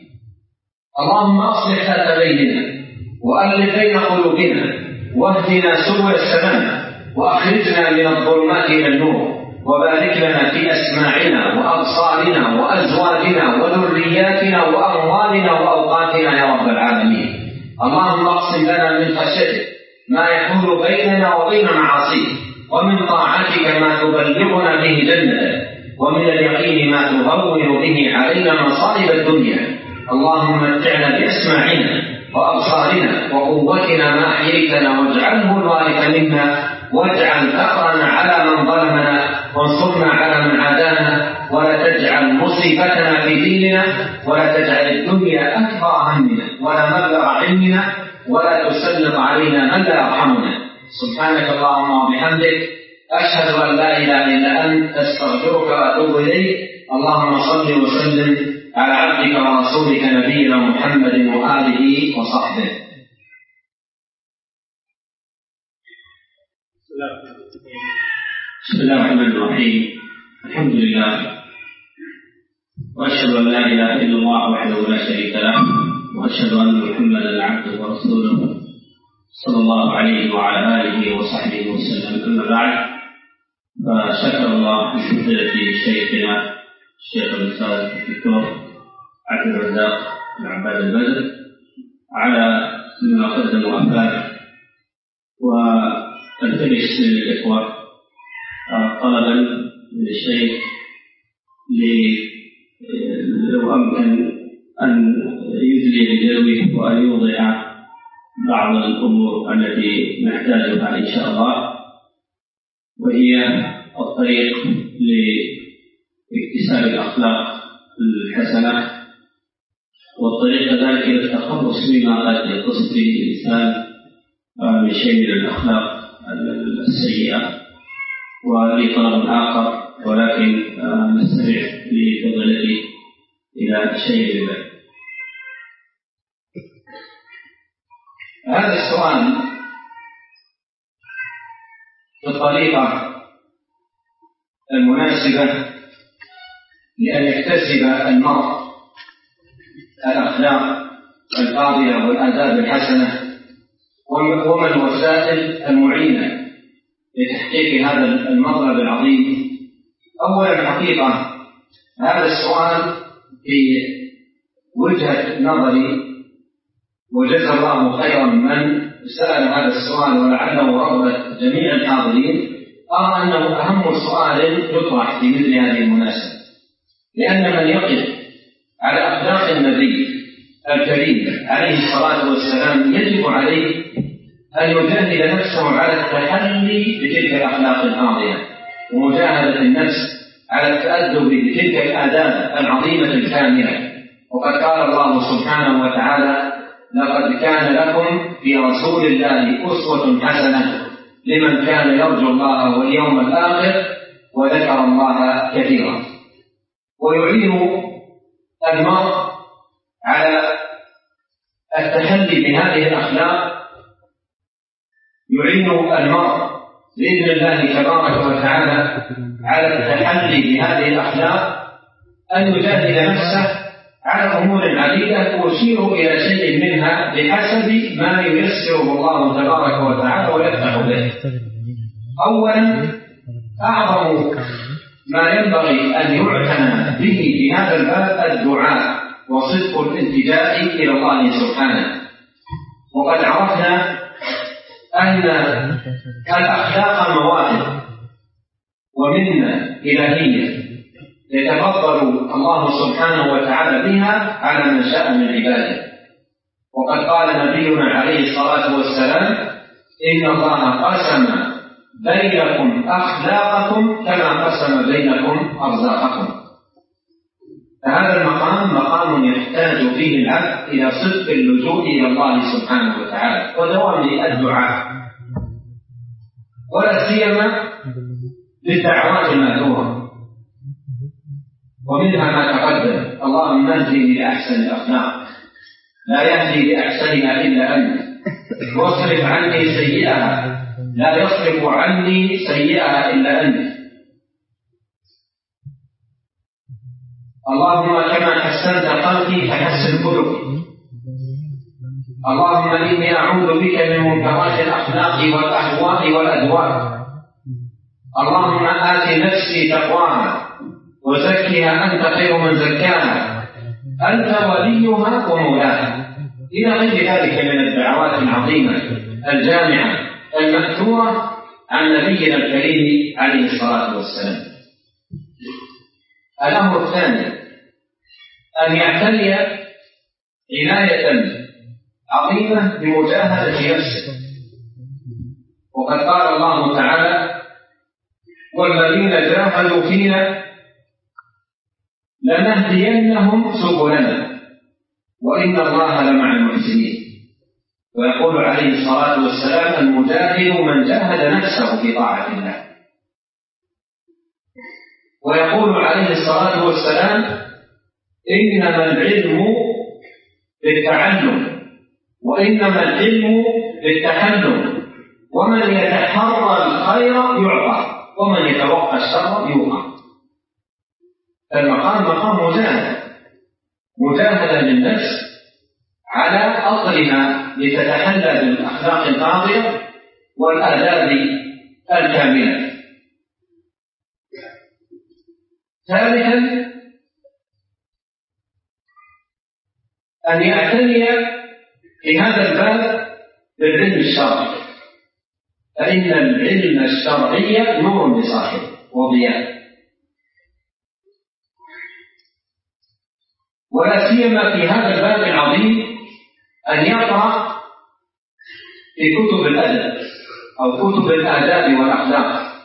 اللهم أصلح ذات بيننا وألف بين قلوبنا، واهدنا سبل السلام، وأخرجنا من الظلمات إلى النور، وبارك لنا في أسماعنا وأبصارنا وأزواجنا وذرياتنا وأموالنا وأوقاتنا يا رب العالمين. اللهم اقسم لنا من خشيتك ما يحول بيننا وبين معاصيك، ومن طاعتك ما تبلغنا به جنتك، ومن اليقين ما تهون به علينا مصائب الدنيا. اللهم متعنا بأسماعنا وأبصارنا وقوتنا ما أحييتنا، واجعله الوارث منا، واجعل ثأرنا على من ظلمنا، وانصرنا على من عادانا، ولا تجعل مصيبتنا في ديننا، ولا تجعل الدنيا أكبر همنا ولا مبلغ علمنا، ولا تسلط علينا من لا يرحمنا. سبحانك اللهم وبحمدك، أشهد أن لا إله إلا أنت، أستغفرك وأتوب إليك. اللهم صل وسلم على عبدك ورسولك نبينا محمد وآله وصحبه.
بسم الله الرحمن الرحيم. الحمد لله، وأشهد أن لا إله إلا الله وحده لا شريك له، وأشهد أن محمدا عبده ورسوله صلى الله عليه وعلى آله وصحبه وسلم. أما بعد، فشكر الله لفضيلة شيخنا الشيخ الأستاذ الدكتور عبد الرزاق بن عباد البدر على ما قدم وأفاد، والتمس للإخوة طلبا من الشيخ لو أمكن أن يدلي بدلوه وأن يوضح بعض الأمور التي نحتاجها إن شاء الله، وهي الطريق لاكتساب الأخلاق الحسنة، والطريق ذلك إلى التخلص مما قد يتصف به الإنسان من شيء من الأخلاق السيئة. ولي طلب آخر، ولكن نستمع لفضيلته إلى شيء من ذلك.
هذا السؤال بالطريقة المناسبة لأن يكتسب المرء الأخلاق الفاضلة والآداب الحسنة، وما الوسائل المعينة لتحقيق هذا المطلب العظيم. أولا الحقيقة هذا السؤال في وجهة نظري، وجزا الله خيرا من سأل هذا السؤال ولعله رغبة جميع الحاضرين، أرى أنه أهم سؤال يطرح في مثل هذه المناسبة، لأن من يقف على أخلاق النبي الكريم عليه الصلاة والسلام يجب عليه أن يجاهد نفسه على التحلي بتلك الأخلاق الفاضلة ومجاهدة النفس على التأدب بتلك الآداب العظيمة الكاملة. وقد قال الله سبحانه وتعالى: لقد كان لكم في رسول الله أسوة حسنة لمن كان يرجو الله واليوم الآخر وذكر الله كثيرا. ويعين المرء على التحلي بهذه الأخلاق، يعين المرء بإذن الله تبارك وتعالى على التحلي بهذه الأخلاق أن يجاهد نفسه على أمور عديدة، أشير إلى شيء منها بحسب ما ييسره الله تبارك وتعالى ويفتح به. أولا أعظم ما ينبغي أن يعتنى به في هذا الباب الدعاء وصدق الالتجاء إلى الله سبحانه. وقد عرفنا أن الأخلاق مواهب ومنة إلهية يتفضل الله سبحانه وتعالى بها على من شاء من عباده. وقد قال نبينا عليه الصلاة والسلام: إن الله قسم بينكم أخلاقكم كما قسم بينكم أرزاقكم. فهذا المقام مقام يحتاج فيه العبد إلى صدق اللجوء إلى الله سبحانه وتعالى ودوام الدعاء، ولا سيما بالدعوات المأثورة، ومنها ما تقدم: اللهم اهدني لأحسن الأخلاق لا يهدي لأحسنها إلا أنت، واصرف عني سيئها لا يصرف عني سيئها إلا أنت. اللهم كما حسنت خلقي فحسن خلقي. اللهم إني أعوذ بك من منكرات الأخلاق والأهواء والأدواء. اللهم آت نفسي تقواها وزكها أنت خير من زكاها أنت وليها ومولاها، إلى غير ذلك من الدعوات العظيمة الجامعة المأثورة عن نبينا الكريم عليه الصلاة والسلام. الأمر الثاني أن يعتني عناية عظيمة بمجاهدة نفسه. وقد قال الله تعالى: والذين جاهدوا فينا لنهدينهم سبلنا وإن الله لمع المحسنين. ويقول عليه الصلاة والسلام: المجاهد من جاهد نفسه في طاعة الله. ويقول عليه الصلاة والسلام: إنما العلم بالتعلم وإنما العلم بالتحلم، ومن يتحرى الخير يعطى ومن يتوقى الشر يوقع. فالمقام مقام مجاهدة للنفس على أصلها لتتحلى بالأخلاق الفاضلة والآداب الكاملة. ثالثا أن يعتني في هذا الباب بالعلم الشرعي، فإن العلم الشرعي نور لصاحبه وضياء، ولا سيما في هذا الباب العظيم أن يقرأ في كتب الأدب أو كتب الآداب والأخلاق.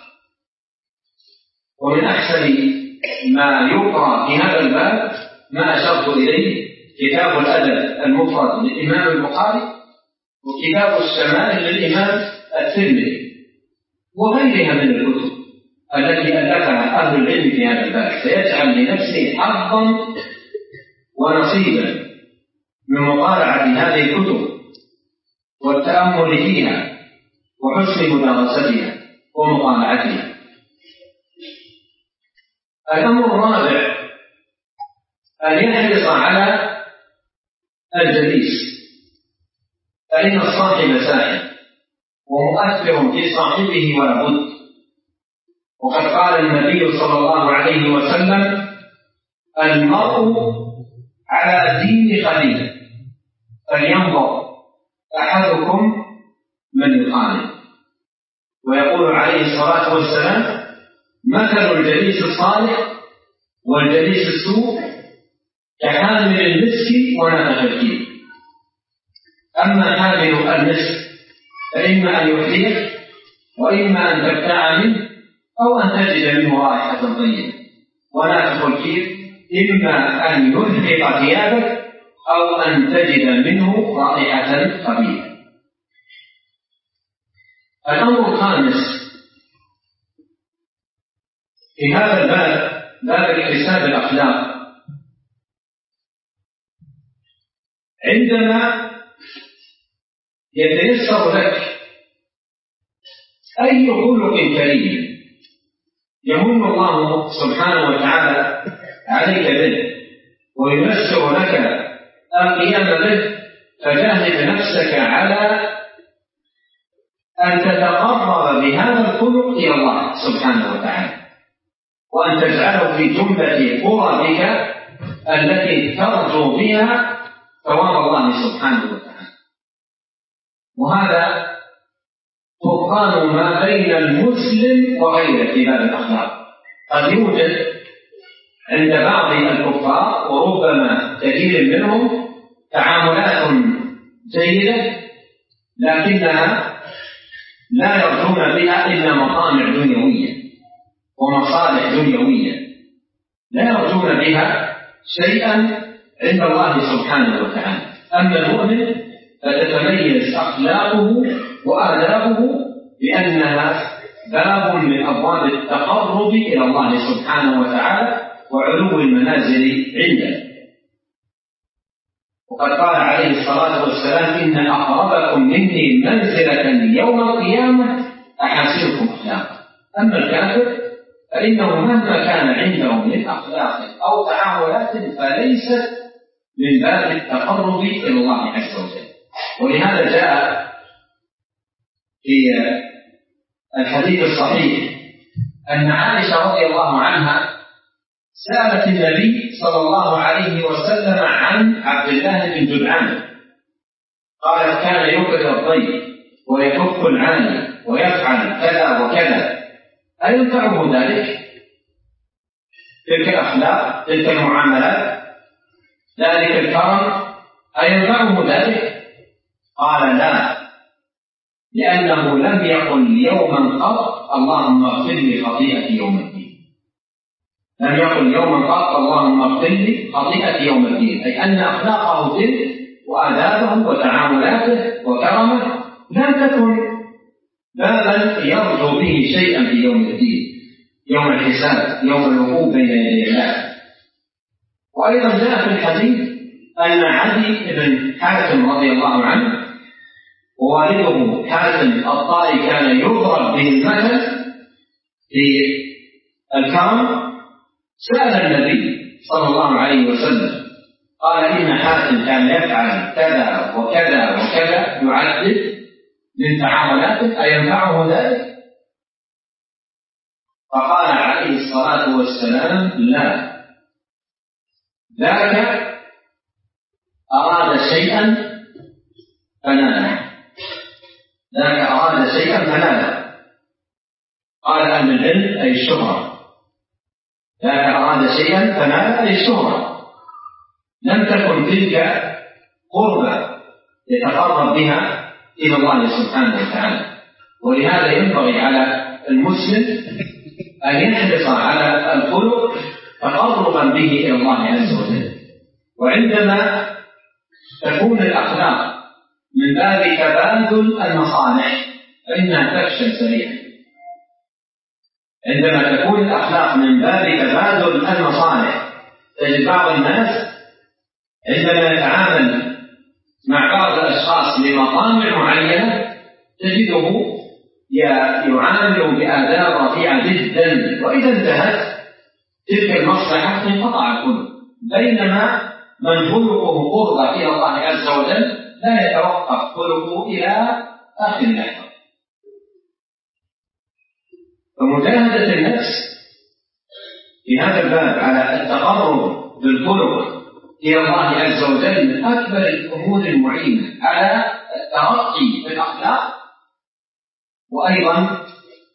ومن أحسن ما يقرأ في هذا الباب ما أشرت إليه كتاب الأدب المفرد للإمام البخاري، وكتاب الشمائل للإمام الترمذي، وغيرها من الكتب التي ألفها أهل العلم في هذا الباب، فيجعل لنفسه حظا ونصيبا من مطالعة هذه الكتب والتأمل فيها وحسن مدارستها ومطالعتها. الأمر الرابع أن يحرص على الجليس، فإن الصاحب ساحب ومؤثر في صاحبه ولا بد. وقد قال النبي صلى الله عليه وسلم: المرء على دين خليله فلينظر أحدكم من يخالف. ويقول عليه الصلاة والسلام: مثل الجليس الصالح والجليس السوء كحامل المسك ونفخ الكير. أما حامل المسك فإما أن يحذيك وإما أن تبتاع منه أو أن تجد منه رائحة طيبة، ونافخ الكير إما أن يلحق ثيابك أو أن تجد منه رائحة خبيثة. الأمر الخامس في هذا الباب، باب اكتساب الأخلاق. عندما يتيسر لك أي خلق كريم يمن الله سبحانه وتعالى عليك به وييسر لك القيام به، فجاهد نفسك على أن تتقرب بهذا الخلق إلى الله سبحانه وتعالى، وأن تجعله في جملة قربك التي ترجو بها ثواب الله سبحانه وتعالى. وهذا فرقان ما بين المسلم وغيره في باب الأخلاق. قد يوجد عند بعض الكفار وربما كثير منهم تعاملات جيدة لكنها لا يرجون بها إلا مطامع دنيوية ومصالح دنيوية، لا يرجون بها شيئا عند الله سبحانه وتعالى. أما المؤمن فتتميز أخلاقه وآدابه بأنها باب من أبواب التقرب إلى الله سبحانه وتعالى وعلو المنازل عنده. وقد قال عليه الصلاة والسلام: إن أقربكم مني منزلة يوم القيامة أحاسنكم أخلاقا. أما الكافر فإنه مهما كان عنده من أخلاق أو تعاملات فليست من باب التقرب إلى الله عز وجل. ولهذا جاء في الحديث الصحيح أن عائشة رضي الله عنها سألت النبي صلى الله عليه وسلم عن عبد الله بن جدعان، قالت: كان يكرم الضيف ويكف العاني ويفعل كذا وكذا، أينفعه ذلك؟ تلك الأخلاق، تلك المعاملات، ذلك الكرم، أينفعه ذلك؟ قال: لا، لأنه لم يقل يوما قط: اللهم اغفر لي خطيئتي يوم الدين. لم يقل يوما قط: اللهم اغفر لي خطيئتي يوم الدين، أي أن أخلاقه تلك وآدابه وتعاملاته وكرمه لم تكن بابا يرجو به شيئا في يوم الدين، يوم الحساب، يوم الوقوف بين يدي الله. وأيضا جاء في الحديث أن عدي بن حاتم رضي الله عنه ووالده حاتم الطائي كان يضرب به المثل في الكرم، سأل النبي صلى الله عليه وسلم قال: إن حاتم كان يفعل كذا وكذا وكذا، يعدد من تعاملاته، أينفعه ذلك؟ فقال عليه الصلاة والسلام: لا، ذاك أراد شيئا فناله، ذاك أراد شيئا فناله. قال أهل العلم: أي الشهرة. ذاك أراد شيئا فناله أي الشهرة. لم تكن تلك قربة يتقرب بها إلى الله سبحانه وتعالى. ولهذا ينبغي على المسلم أن يحرص على الخلق تقربا به إلى الله عز وجل. وعندما تكون الأخلاق من باب تبادل المصالح فإنها تفشل سريعا. عندما تكون الأخلاق من باب تبادل المصالح تجد بعض الناس عندما يتعامل مع بعض الأشخاص لمطامع معينة تجده يعامل بآداب رفيعة جدا، وإذا انتهت تلك المصلحة انقطع الخلق. بينما من خلقه قرب إلى الله عز وجل لا يتوقف خلقه إلى آخر اللحظة، فمجاهدة النفس في هذا الباب على التقرب بالخلق إلى الله عز وجل من أكبر الأمور المعينة على الترقي في الأخلاق، وأيضا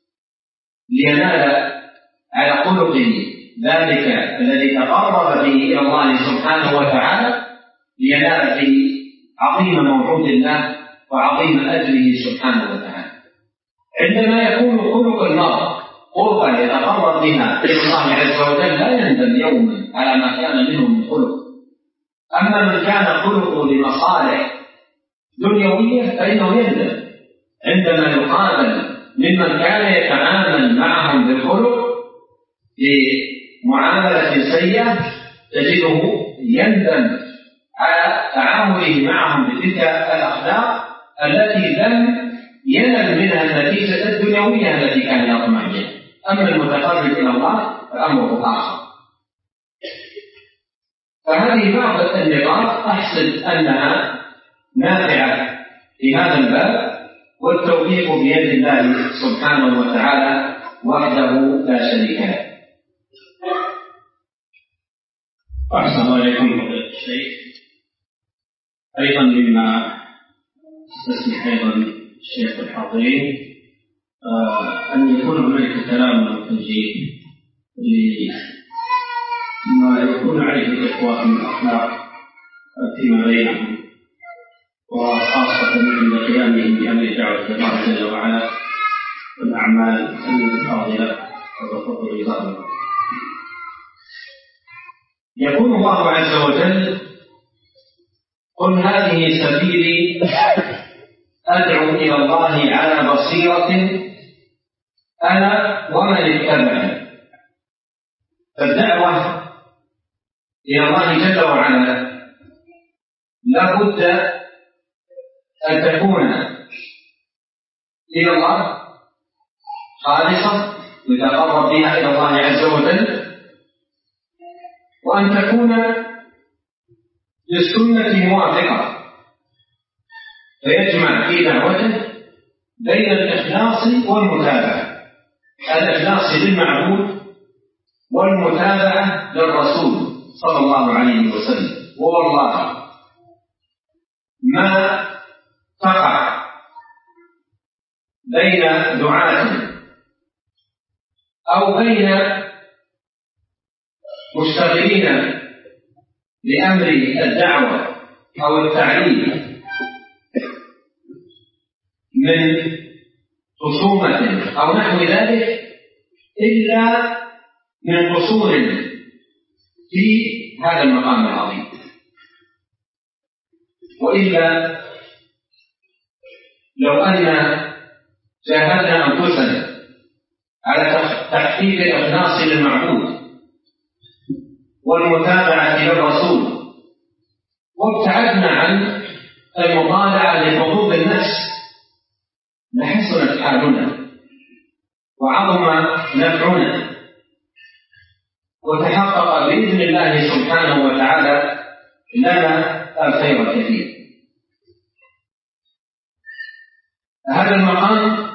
لينال على خلقه ذلك الذي تقرب به إلى الله سبحانه وتعالى، لينال به عظيم موعود الله وعظيم أجره سبحانه وتعالى. عندما يكون خلق المرء قربا يتقرب بها إلى الله عز وجل لا يندم يوما على ما كان منه من خلق. أما من كان خلقه لمصالح دنيوية فإنه يندم عندما يقابل ممن كان يتعامل معهم بالخلق بمعاملة سيئة، تجده يندم على تعامله معهم بتلك الأخلاق التي لم ينل منها النتيجة الدنيوية التي كان يطمع بها. أما المتقرب إلى الله فأمره آخر. فهذه بعض النقاط أحسب أنها نافعة في هذا الباب، والتوفيق بيد الله سبحانه وتعالى وحده لا شريك له.
أحسن عليكم فضيلة الشيخ. أيضا مما استسمح أيضا الشيخ الحاضرين أن يكون هناك كلام وتوجيه لما يكون عليه الإخوة من الأخلاق فيما بينهم، وخاصة عند قيامهم بأمر دعوة الله جل وعلا والأعمال الفاضلة وتفضل الله.
يقول الله عز وجل: قل هذه سبيلي أدعو إلى الله على بصيرة أنا ومن اتبعني. فالدعوة إلى الله جل وعلا لا بد أن تكون إلى الله خالصة يتقرب بها إلى الله عز وجل، وأن تكون للسنة موافقة، فيجمع في دعوته بين الإخلاص والمتابعة، الإخلاص للمعبود والمتابعة للرسول صلى الله عليه وسلم. ووالله ما تقع بين دعاة أو بين مشتغلين لأمر الدعوة أو التعليم من خصومة أو نحو ذلك إلا من قصور في هذا المقام العظيم، وإلا لو أن جاهدنا أنفسنا على تحقيق الإخلاص للمعبود والمتابعة للرسول وابتعدنا عن المطالعة لحظوظ النفس لحسنت حالنا وعظم نفعنا وتحقق بإذن الله سبحانه وتعالى لنا الخير الكثير. هذا المقام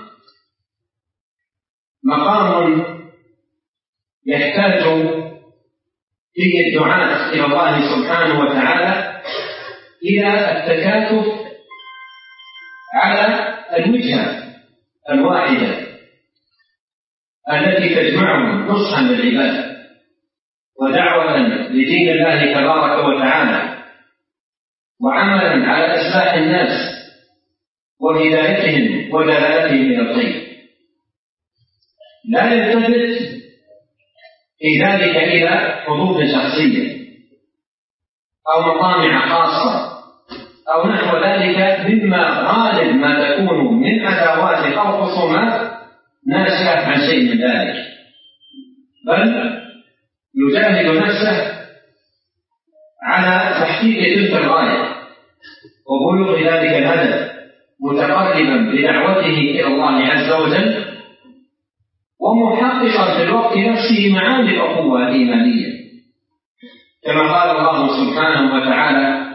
مقام يحتاج فيه الدعاة إلى الله سبحانه وتعالى إلى التكاتف على الوجهة الواحدة التي تجمعهم نصحا للعباد ودعوة لدين الله تبارك وتعالى وعملا على إصلاح الناس وهدايتهم ودلالتهم إلى الخير. لا يلتفت في ذلك إلى حظوظ شخصية أو مطامع خاصة أو نحو ذلك مما غالب ما تكون من عداوات أو خصومات ناشئة عن شيء من ذلك، بل يجاهد نفسه على تحقيق تلك الغاية وبلوغ ذلك الهدف متقربا بدعوته إلى الله عز وجل ومحققا في الوقت نفسه معاني الأخوة الإيمانية، كما قال الله سبحانه وتعالى: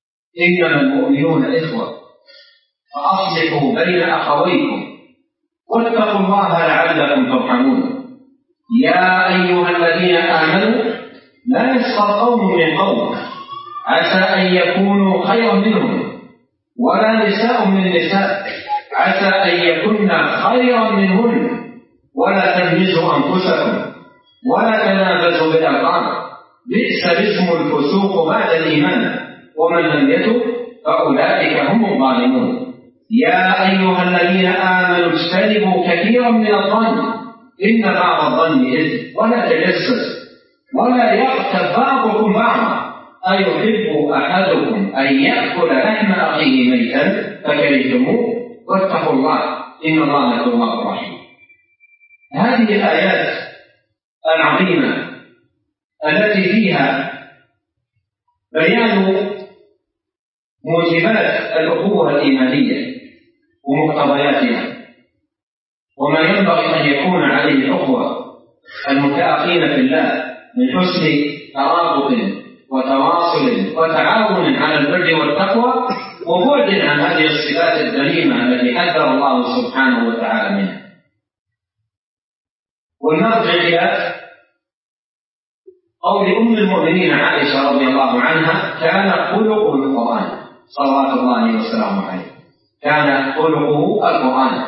إنما المؤمنون إخوة فأصلحوا بين أخويكم واتقوا الله لعلكم ترحمون. يا أيها الذين آمنوا لا يسخر قوم من قوم عسى أن يكونوا خيرا منهم، ولا نساء من نساء عسى أن يكن خيرا منهن، ولا تلمزوا أنفسكم ولا تنابزوا بالألقاب، بئس الاسم الفسوق بعد الإيمان، ومن لم يتب فأولئك هم الظالمون. يا أيها الذين آمنوا اجتنبوا كثيرا من الظن إن بعض الظن إثم، ولا تجسسوا ولا يغتب بعضكم بعضا، أيحب أحدكم أن يأكل لحم أخيه ميتا فكرهتموه، واتقوا الله إن الله تواب رحيم. هذه الآيات العظيمة التي فيها بيان موجبات الأخوة الإيمانية ومقتضياتها، وما ينبغي أن يكون عليه الأخوة المتأخين في الله من حسن ترابط وتواصل وتعاون على البر والتقوى، وبعد عن هذه الصفات الذميمة التي حذر الله سبحانه وتعالى منها. ونرجع إلى قول أم المؤمنين عائشة رضي الله عنها: كان خلقه القرآن صلوات الله وسلامه عليه، كان خلقه القرآن.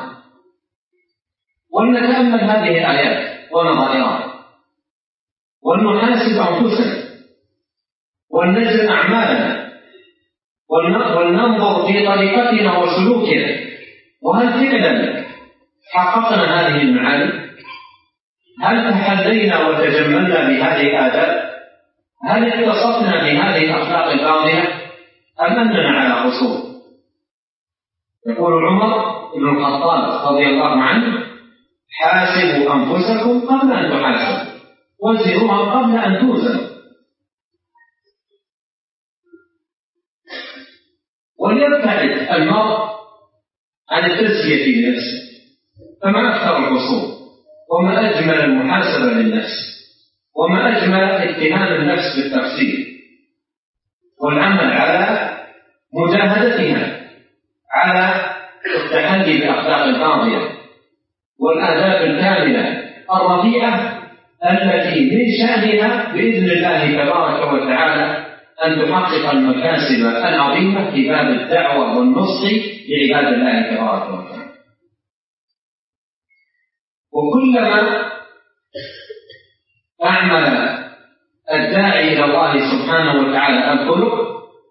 ولنتأمل هذه الآيات ونظائرها، ولنحاسب أنفسنا، ولنجد أعمالنا، ولننظر في طريقتنا وسلوكنا، وهل فعلا حققنا هذه المعاني؟ هل تحلينا وتجملنا بهذه الآداب؟ هل اتصفنا بهذه الأخلاق الفاضلة أم أننا على قصور؟ يقول عمر بن الخطاب رضي الله عنه: حاسبوا أنفسكم قبل أن تحاسبوا، وزنوها قبل أن توزنوا. وليبتعد المرء عن التزكية لنفسه، فما أكثر القصور، وما أجمل المحاسبة للنفس، وما أجمل اتهام النفس بالتقصير، والعمل على مجاهدتها، على التحلي بأخلاق الفاضلة والآداب الكاملة الرفيعة التي من شأنها بإذن الله تبارك وتعالى أن تحقق المكاسب العظيمة في باب الدعوة والنصح لعباد الله تبارك وتعالى. وكلما أعمل الداعي إلى الله سبحانه وتعالى الخلق،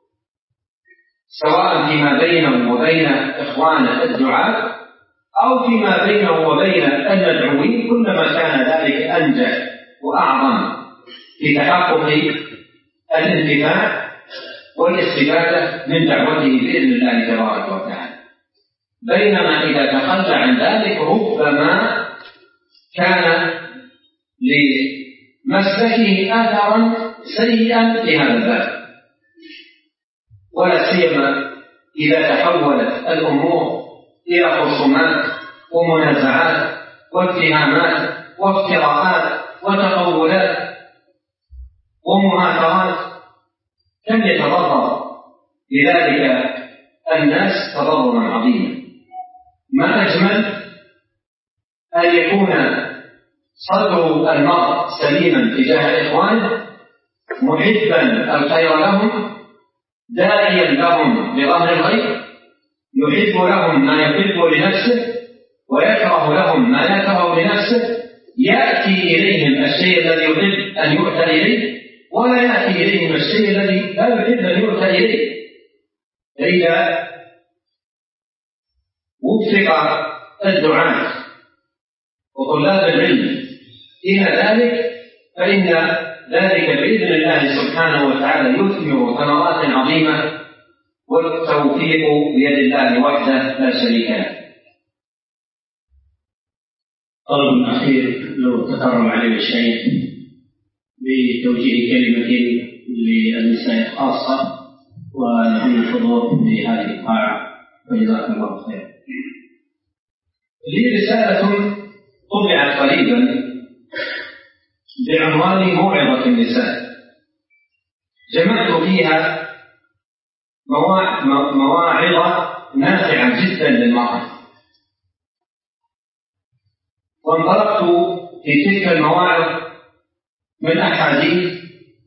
سواء فيما بينه وبين إخوانه الدعاة أو فيما بينه وبين المدعوين، كلما كان ذلك أنجح وأعظم في تحقق الانتفاع والاستفادة من دعوته بإذن الله تبارك وتعالى. بينما إذا تخلى عن ذلك ربما كان لمسلكه أثرا سيئا في هذا الباب، ولا سيما إذا تحولت الأمور إلى خصومات ومنازعات واتهامات وافتراءات وتطولات ومهاترات، كم يتضرر بذلك الناس تضررا عظيما. ما أجمل أن يكون صدر المرء سليما تجاه إخوانه، محبا الخير لهم، داعيا لهم بظهر الغيب، يحب لهم ما يحب لنفسه ويكره لهم ما يكره لنفسه، يأتي إليهم الشيء الذي يحب أن يؤتى إليه، ولا يأتي إليهم الشيء الذي لا يحب أن يؤتى إليه. فإذا وفق الدعاة وطلاب العلم إلى ذلك، فإن ذلك بإذن الله سبحانه وتعالى يثمر ثمرات عظيمة، والتوفيق بيد الله وحده لا شريك له.
طلب أخير لو تكرم عليه الشيخ بتوجيه كلمة للنساء خاصة ولهم الحضور في هذه القاعة، فجزاكم الله خير.
لي رسالة طبعت قريبا بعنوان موعظة النساء، جمعت فيها مواعظ نافعة جدا للمرأة، وانطلقت في تلك المواعظ من أحاديث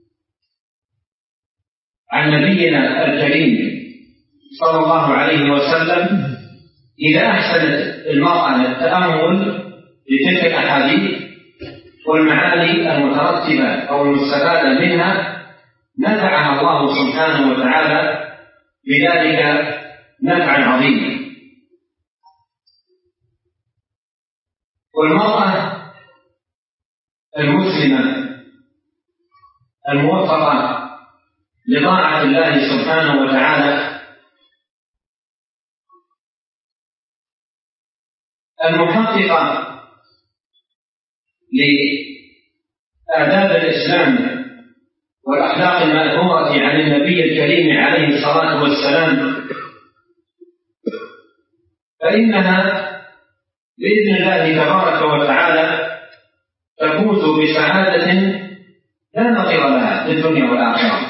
عن نبينا الكريم صلى الله عليه وسلم إذا أحسنت المرأة التأمل لتلك الأحاديث والمعاني المترتبة أو المستفادة منها نفعها الله سبحانه وتعالى بذلك نفعا عظيما. والمرأة المسلمة الموفقة لطاعة الله سبحانه وتعالى المحققة لآداب الإسلام والأخلاق المأثورة عن النبي الكريم عليه الصلاة والسلام، فإنها بإذن الله تبارك وتعالى تفوز بسعادة لا نظير لها في الدنيا والآخرة.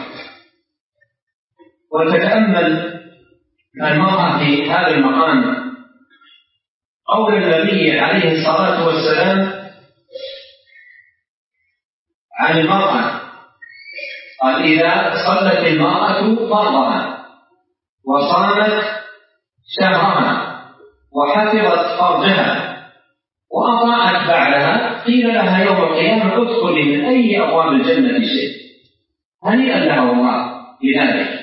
وتتأمل المرأة في هذا المقام قول النبي عليه الصلاة والسلام عن المرأة، قال: إذا صلت المرأة فرضها وصامت شهرها وحفظت فرجها وأطاعت بعلها قيل لها يوم القيامة ادخلي من أي أبواب الجنة شئت. هنيئا لها والله بذلك،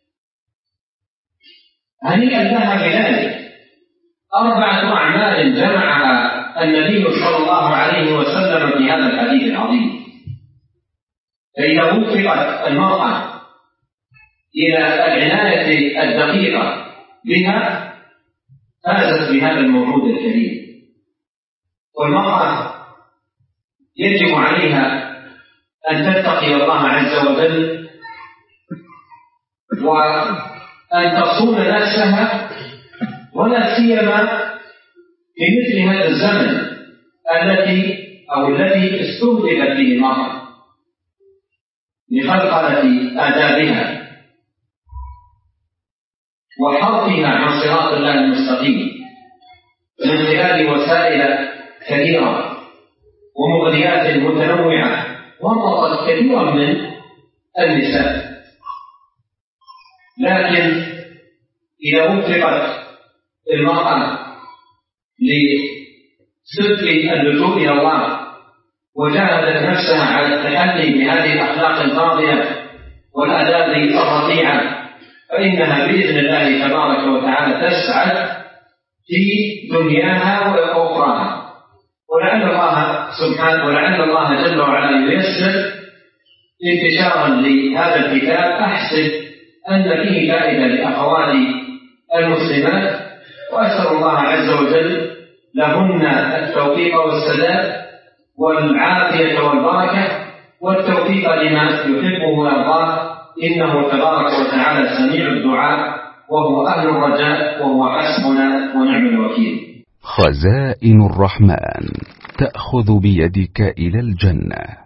هنيئا لها بذلك. 4 أعمال جمعها النبي صلى الله عليه وسلم في هذا الحديث العظيم. فإذا وفقت المرأة إلى العناية الدقيقة بها فازت بهذا الموعود الكريم. والمرأة يجب عليها أن تتقي الله عز وجل وأن تصون نفسها، ولا سيما في مثل هذا الزمن الذي استهدفت فيه المرأة لخلقلة آدابها وحرفها عن صراط الله المستقيم من خلال وسائل كثيرة ومغريات متنوعة ورطت كثيرا من النساء. لكن إذا وفقت المرأة لصدق اللجوء إلى الله وجاهدت نفسها على التحلي بهذه الأخلاق الفاضلة والآداب الرفيعة فإنها بإذن الله تبارك وتعالى تسعد في دنياها وأخراها. ولعل الله جل وعلا ييسر انتشارا لهذا الكتاب. أحسب أن فيه فائدة لأخواتي المسلمات، وأسأل الله عز وجل لهن التوفيق والسداد والعافية والبركة والتوفيق لما يحبه ويرضاه، إنه تبارك وتعالى سميع الدعاء وهو أهل الرجاء وهو حسبنا ونعم الوكيل.
خزائن الرحمن تأخذ بيدك إلى الجنة.